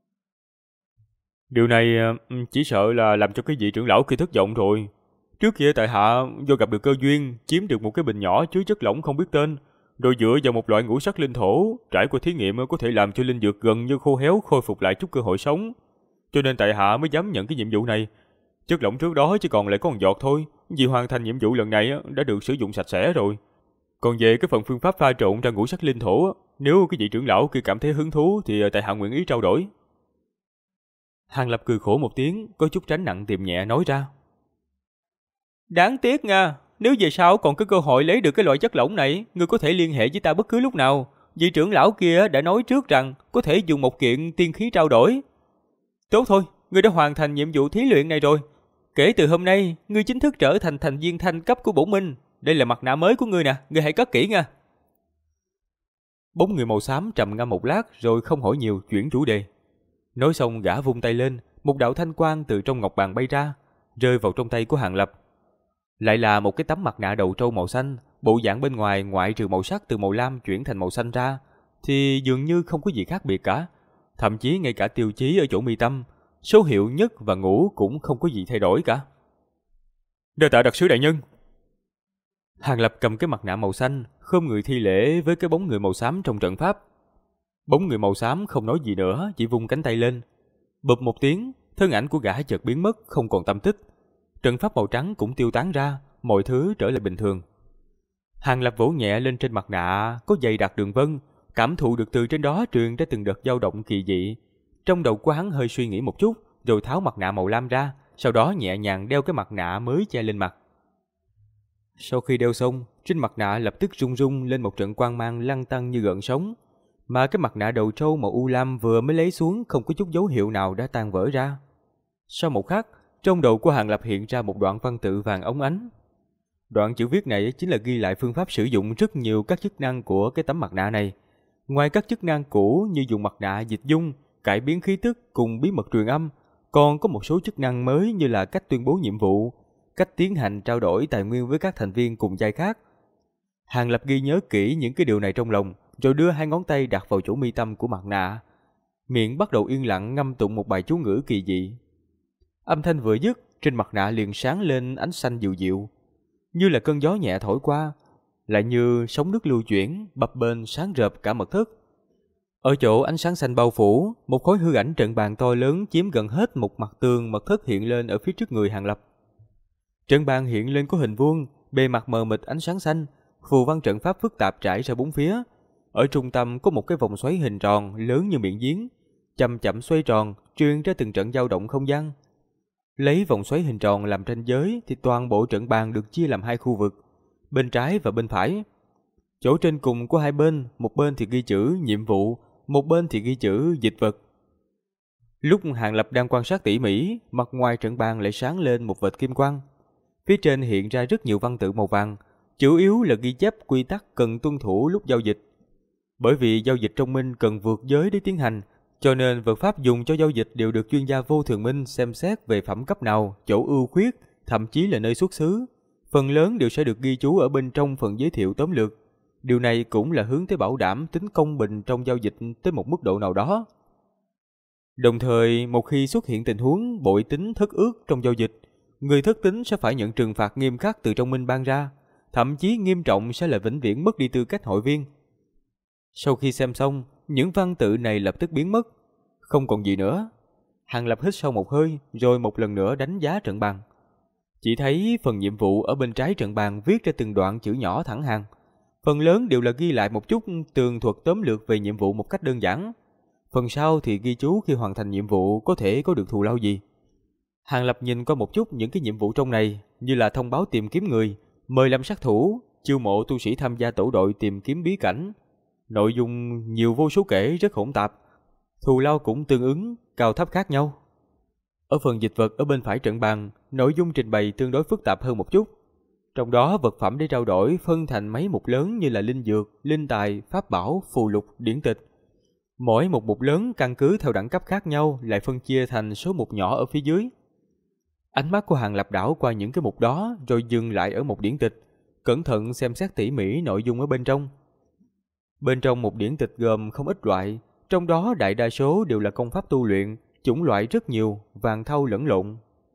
Điều này chỉ sợ là làm cho cái vị trưởng lão kia thất vọng rồi. Trước kia tại hạ do gặp được cơ duyên, chiếm được một cái bình nhỏ chứa chất lỏng không biết tên, rồi dựa vào một loại ngũ sắc linh thổ, trải qua thí nghiệm có thể làm cho linh dược gần như khô héo khôi phục lại chút cơ hội sống. Cho nên tại hạ mới dám nhận cái nhiệm vụ này. Chất lỏng trước đó chỉ còn lại có 1 giọt thôi, vì hoàn thành nhiệm vụ lần này đã được sử dụng sạch sẽ rồi. Còn về cái phần phương pháp pha trộn ra ngũ sắc linh thổ, nếu cái vị trưởng lão kia cảm thấy hứng thú thì tại hạ nguyện ý trao đổi. Hàng Lập cười khổ một tiếng, có chút tránh nặng tìm nhẹ nói ra. Đáng tiếc nha, nếu về sau còn có cơ hội lấy được cái loại chất lỏng này, ngươi có thể liên hệ với ta bất cứ lúc nào. Vị trưởng lão kia đã nói trước rằng có thể dùng một kiện tiên khí trao đổi. Tốt thôi, ngươi đã hoàn thành nhiệm vụ thí luyện này rồi. Kể từ hôm nay, ngươi chính thức trở thành thành viên thanh cấp của bổn minh. Đây là mặt nạ mới của ngươi nè, ngươi hãy cất kỹ nha. Bóng người màu xám trầm ngâm một lát rồi không hỏi nhiều, chuyển chủ đề. Nói xong gã vung tay lên, một đạo thanh quang từ trong ngọc bàn bay ra, rơi vào trong tay của Hàng Lập. Lại là một cái tấm mặt nạ đầu trâu màu xanh, bộ dạng bên ngoài ngoại trừ màu sắc từ màu lam chuyển thành màu xanh ra, thì dường như không có gì khác biệt cả. Thậm chí ngay cả tiêu chí ở chỗ mi tâm, số hiệu nhất và ngũ cũng không có gì thay đổi cả. Đa tạ đặc sứ đại nhân. Hàng Lập cầm cái mặt nạ màu xanh, khom người thi lễ với cái bóng người màu xám trong trận pháp. Bóng người màu xám không nói gì nữa, chỉ vung cánh tay lên. Bụp một tiếng, thân ảnh của gã chợt biến mất, không còn tâm tích. Trận pháp màu trắng cũng tiêu tán ra, mọi thứ trở lại bình thường. Hàng Lập vỗ nhẹ lên trên mặt nạ, có dày đặc đường vân, cảm thụ được từ trên đó truyền ra từng đợt dao động kỳ dị. Trong đầu của hắn hơi suy nghĩ một chút, rồi tháo mặt nạ màu lam ra, sau đó nhẹ nhàng đeo cái mặt nạ mới che lên mặt. Sau khi đeo xong, trên mặt nạ lập tức rung rung lên một trận quang mang lăn tăn như gợn sóng, mà cái mặt nạ đầu trâu màu u lam vừa mới lấy xuống không có chút dấu hiệu nào đã tan vỡ ra. Sau một khắc, trong đầu của Hàng Lập hiện ra một đoạn văn tự vàng óng ánh. Đoạn chữ viết này chính là ghi lại phương pháp sử dụng rất nhiều các chức năng của cái tấm mặt nạ này. Ngoài các chức năng cũ như dùng mặt nạ dịch dung, cải biến khí tức cùng bí mật truyền âm, còn có một số chức năng mới như là cách tuyên bố nhiệm vụ, cách tiến hành trao đổi tài nguyên với các thành viên cùng giai khác. Hàng Lập ghi nhớ kỹ những cái điều này trong lòng, rồi đưa 2 ngón tay đặt vào chỗ mi tâm của mặt nạ. Miệng bắt đầu yên lặng ngâm tụng một bài chú ngữ kỳ dị. Âm thanh vừa dứt, trên mặt nạ liền sáng lên ánh xanh dịu dịu, như là cơn gió nhẹ thổi qua, lại như sóng nước lưu chuyển, bập bênh sáng rợp cả mật thất. Ở chỗ ánh sáng xanh bao phủ, một khối hư ảnh trận bàn to lớn chiếm gần hết một mặt tường mật thất hiện lên ở phía trước người Hàng Lập. Trận bàn hiện lên có hình vuông, bề mặt mờ mịt ánh sáng xanh, phù văn trận pháp phức tạp trải ra bốn phía. Ở trung tâm có một cái vòng xoáy hình tròn lớn như miệng giếng, chậm chậm xoay tròn, truyền ra từng trận dao động không gian. Lấy vòng xoáy hình tròn làm ranh giới thì toàn bộ trận bàn được chia làm 2 khu vực, bên trái và bên phải. Chỗ trên cùng của hai bên, một bên thì ghi chữ nhiệm vụ, một bên thì ghi chữ dịch vật. Lúc Hàng Lập đang quan sát tỉ mỉ, mặt ngoài trận bàn lại sáng lên một vệt kim quang. Phía trên hiện ra rất nhiều văn tự màu vàng, chủ yếu là ghi chép quy tắc cần tuân thủ lúc giao dịch. Bởi vì giao dịch trong minh cần vượt giới để tiến hành, cho nên vật pháp dùng cho giao dịch đều được chuyên gia Vô Thường Minh xem xét về phẩm cấp nào, chỗ ưu khuyết, thậm chí là nơi xuất xứ. Phần lớn đều sẽ được ghi chú ở bên trong phần giới thiệu tóm lược. Điều này cũng là hướng tới bảo đảm tính công bình trong giao dịch tới một mức độ nào đó. Đồng thời, một khi xuất hiện tình huống bội tính thất ước trong giao dịch, người thất tín sẽ phải nhận trừng phạt nghiêm khắc từ trong minh ban ra, thậm chí nghiêm trọng sẽ là vĩnh viễn mất đi tư cách hội viên. Sau khi xem xong, những văn tự này lập tức biến mất, không còn gì nữa. Hàng Lập hít sâu một hơi, rồi một lần nữa đánh giá trận bàn. Chỉ thấy phần nhiệm vụ ở bên trái trận bàn viết ra từng đoạn chữ nhỏ thẳng hàng. Phần lớn đều là ghi lại một chút tường thuật tóm lược về nhiệm vụ một cách đơn giản. Phần sau thì ghi chú khi hoàn thành nhiệm vụ có thể có được thù lao gì. Hàng Lập nhìn qua một chút những cái nhiệm vụ trong này, như là thông báo tìm kiếm người, mời làm sát thủ, chiêu mộ tu sĩ tham gia tổ đội tìm kiếm bí cảnh. Nội dung nhiều vô số kể, rất hỗn tạp. Thù lao cũng tương ứng, cao thấp khác nhau. Ở phần dịch vật ở bên phải trận bàn, nội dung trình bày tương đối phức tạp hơn một chút. Trong đó vật phẩm để trao đổi phân thành mấy mục lớn như là linh dược, linh tài, pháp bảo, phù lục, điển tịch. Mỗi một mục lớn căn cứ theo đẳng cấp khác nhau lại phân chia thành số mục nhỏ ở phía dưới. Ánh mắt của Hàng Lập đảo qua những cái mục đó rồi dừng lại ở một điển tịch, cẩn thận xem xét tỉ mỉ nội dung ở bên trong. Bên trong một điển tịch gồm không ít loại, trong đó đại đa số đều là công pháp tu luyện, chủng loại rất nhiều, vàng thau lẫn lộn.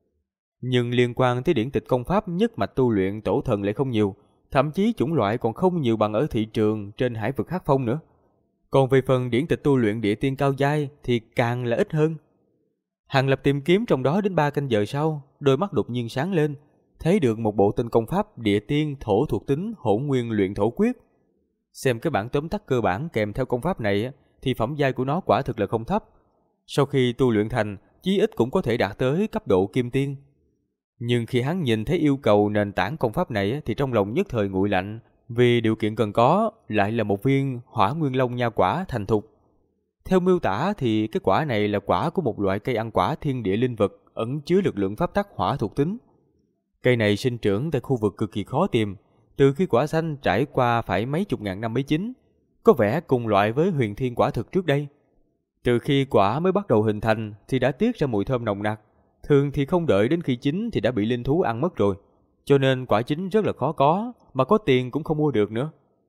Nhưng liên quan tới điển tịch công pháp nhất mạch tu luyện tổ thần lại không nhiều, thậm chí chủng loại còn không nhiều bằng ở thị trường trên hải vực Hắc Phong nữa. Còn về phần điển tịch tu luyện địa tiên cao giai thì càng là ít hơn. Hàng Lập tìm kiếm trong đó đến 3 canh giờ sau, đôi mắt đột nhiên sáng lên, thấy được một bộ tinh công pháp địa tiên thổ thuộc tính hỗn nguyên luyện thổ quyết. Xem cái bản tóm tắt cơ bản kèm theo công pháp này thì phẩm giai của nó quả thực là không thấp. Sau khi tu luyện thành, chí ít cũng có thể đạt tới cấp độ kim tiên. Nhưng khi hắn nhìn thấy yêu cầu nền tảng công pháp này thì trong lòng nhất thời nguội lạnh, vì điều kiện cần có lại là một viên hỏa nguyên long nha quả thành thục. Theo miêu tả thì cái quả này là quả của một loại cây ăn quả thiên địa linh vật ẩn chứa lực lượng pháp tắc hỏa thuộc tính. Cây này sinh trưởng tại khu vực cực kỳ khó tìm, từ khi quả xanh trải qua phải mấy chục ngàn năm mới chín, có vẻ cùng loại với huyền thiên quả thực trước đây. Từ khi quả mới bắt đầu hình thành thì đã tiết ra mùi thơm nồng nặc, thường thì không đợi đến khi chín thì đã bị linh thú ăn mất rồi, cho nên quả chín rất là khó có, mà có tiền cũng không mua được nữa.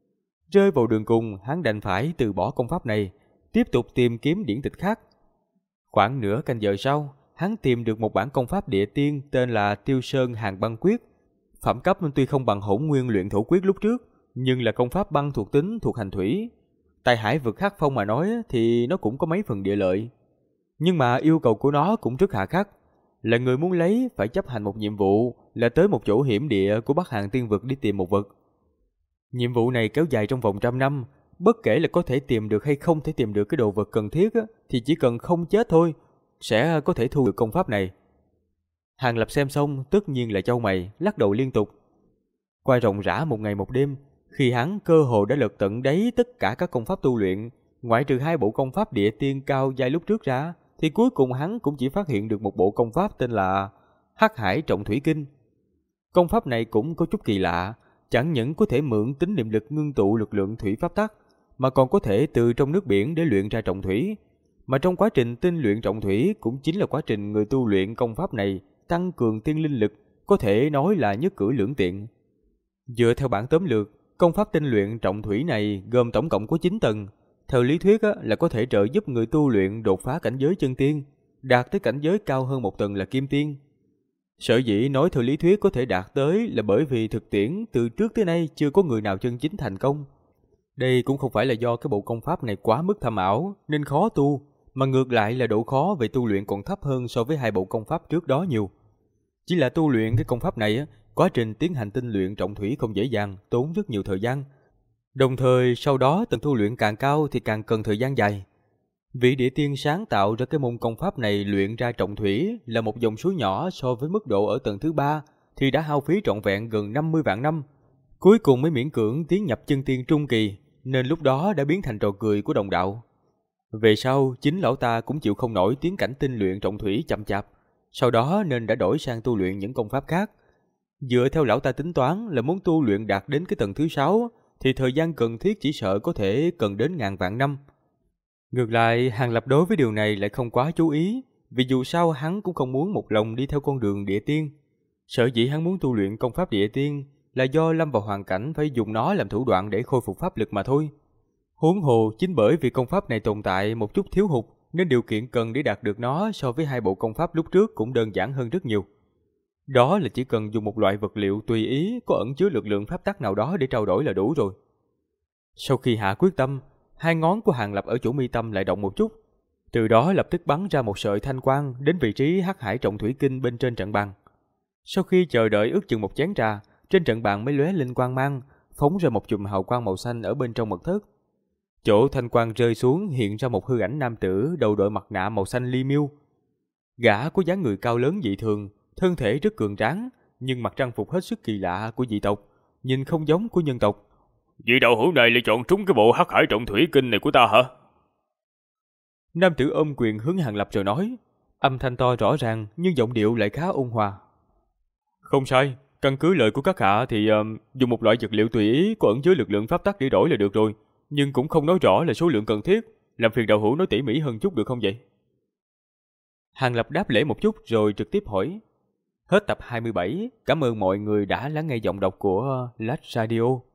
Rơi vào đường cùng, hắn đành phải từ bỏ công pháp này, tiếp tục tìm kiếm điển tịch khác. Khoảng nửa canh giờ sau, hắn tìm được một bản công pháp địa tiên tên là Tiêu Sơn Hàn Băng Quyết. Phẩm cấp tuy không bằng hỗn nguyên luyện thổ quyết lúc trước, nhưng là công pháp băng thuộc tính thuộc hành thủy. Tại hải vực Hắc Phong mà nói thì nó cũng có mấy phần địa lợi. Nhưng mà yêu cầu của nó cũng rất hà khắc, là người muốn lấy phải chấp hành một nhiệm vụ là tới một chỗ hiểm địa của Bắc Hàn Tiên Vực đi tìm một vật. Nhiệm vụ này kéo dài trong vòng 100 năm, bất kể là có thể tìm được hay không thể tìm được cái đồ vật cần thiết thì chỉ cần không chết thôi, sẽ có thể thu được công pháp này. Hàng Lập xem xong tất nhiên là chau mày, lắc đầu liên tục. Qua ròng rã một ngày một đêm, khi hắn cơ hồ đã lật tận đáy tất cả các công pháp tu luyện, ngoại trừ 2 bộ công pháp địa tiên cao giai lúc trước ra, thì cuối cùng hắn cũng chỉ phát hiện được một bộ công pháp tên là Hắc Hải Trọng Thủy Kinh. Công pháp này cũng có chút kỳ lạ, chẳng những có thể mượn tính niệm lực ngưng tụ lực lượng thủy pháp tắc, mà còn có thể từ trong nước biển để luyện ra trọng thủy. Mà trong quá trình tinh luyện trọng thủy cũng chính là quá trình người tu luyện công pháp này tăng cường tiên linh lực, có thể nói là nhất cử lưỡng tiện. Dựa theo bản tóm lược, công pháp tinh luyện trọng thủy này gồm tổng cộng có 9 tầng. Theo lý thuyết là có thể trợ giúp người tu luyện đột phá cảnh giới chân tiên, đạt tới cảnh giới cao hơn một tầng là kim tiên. Sở dĩ nói theo lý thuyết có thể đạt tới là bởi vì thực tiễn từ trước tới nay chưa có người nào chân chính thành công. Đây cũng không phải là do cái bộ công pháp này quá mức thâm ảo nên khó tu, mà ngược lại là độ khó về tu luyện còn thấp hơn so với 2 bộ công pháp trước đó nhiều. Chỉ là tu luyện cái công pháp này, quá trình tiến hành tinh luyện trọng thủy không dễ dàng, tốn rất nhiều thời gian. Đồng thời sau đó tầng tu luyện càng cao thì càng cần thời gian dài. Vị địa tiên sáng tạo ra cái môn công pháp này luyện ra trọng thủy là một dòng suối nhỏ, so với mức độ ở tầng thứ 3 thì đã hao phí trọn vẹn gần 50 vạn năm. Cuối cùng mới miễn cưỡng tiến nhập chân tiên trung kỳ, nên lúc đó đã biến thành trò cười của đồng đạo. Về sau, chính lão ta cũng chịu không nổi tiến cảnh tinh luyện trọng thủy chậm chạp, sau đó nên đã đổi sang tu luyện những công pháp khác. Dựa theo lão ta tính toán là muốn tu luyện đạt đến cái tầng thứ 6 thì thời gian cần thiết chỉ sợ có thể cần đến ngàn vạn năm. Ngược lại, Hàng Lập đối với điều này lại không quá chú ý, vì dù sao hắn cũng không muốn một lòng đi theo con đường địa tiên. Sở dĩ hắn muốn tu luyện công pháp địa tiên là do lâm vào hoàn cảnh phải dùng nó làm thủ đoạn để khôi phục pháp lực mà thôi. Huống hồ chính bởi vì công pháp này tồn tại một chút thiếu hụt, nên điều kiện cần để đạt được nó so với hai bộ công pháp lúc trước cũng đơn giản hơn rất nhiều. Đó là chỉ cần dùng một loại vật liệu tùy ý có ẩn chứa lực lượng pháp tắc nào đó để trao đổi là đủ rồi. Sau khi hạ quyết tâm, hai ngón của Hàng Lập ở chỗ mi tâm lại động một chút. Từ đó lập tức bắn ra một sợi thanh quang đến vị trí hắc hải trọng thủy kinh bên trên trận bàn. Sau khi chờ đợi ước chừng một chén trà, trên trận bàn mới lóe lên quang mang, phóng ra một chùm hào quang màu xanh ở bên trong mật thất. Chỗ thanh quang rơi xuống hiện ra một hư ảnh nam tử đầu đội mặt nạ màu xanh li miêu. Gã có dáng người cao lớn dị thường, thân thể rất cường tráng, nhưng mặc trang phục hết sức kỳ lạ của dị tộc, nhìn không giống của nhân tộc. Vị đạo hữu này lại chọn trúng cái bộ hắc hải trọng thủy kinh này của ta hả? Nam tử ôm quyền hướng Hàng Lập rồi nói, âm thanh to rõ ràng nhưng giọng điệu lại khá ôn hòa. Không sai, căn cứ lời của các hạ thì dùng một loại vật liệu tùy ý có ẩn chứa lực lượng pháp tắc để đổi là được rồi, nhưng cũng không nói rõ là số lượng cần thiết, làm phiền đạo hữu nói tỉ mỉ hơn chút được không vậy? Hàng Lập đáp lễ một chút rồi trực tiếp hỏi. Hết tập 27, cảm ơn mọi người đã lắng nghe giọng đọc của Lách Radio.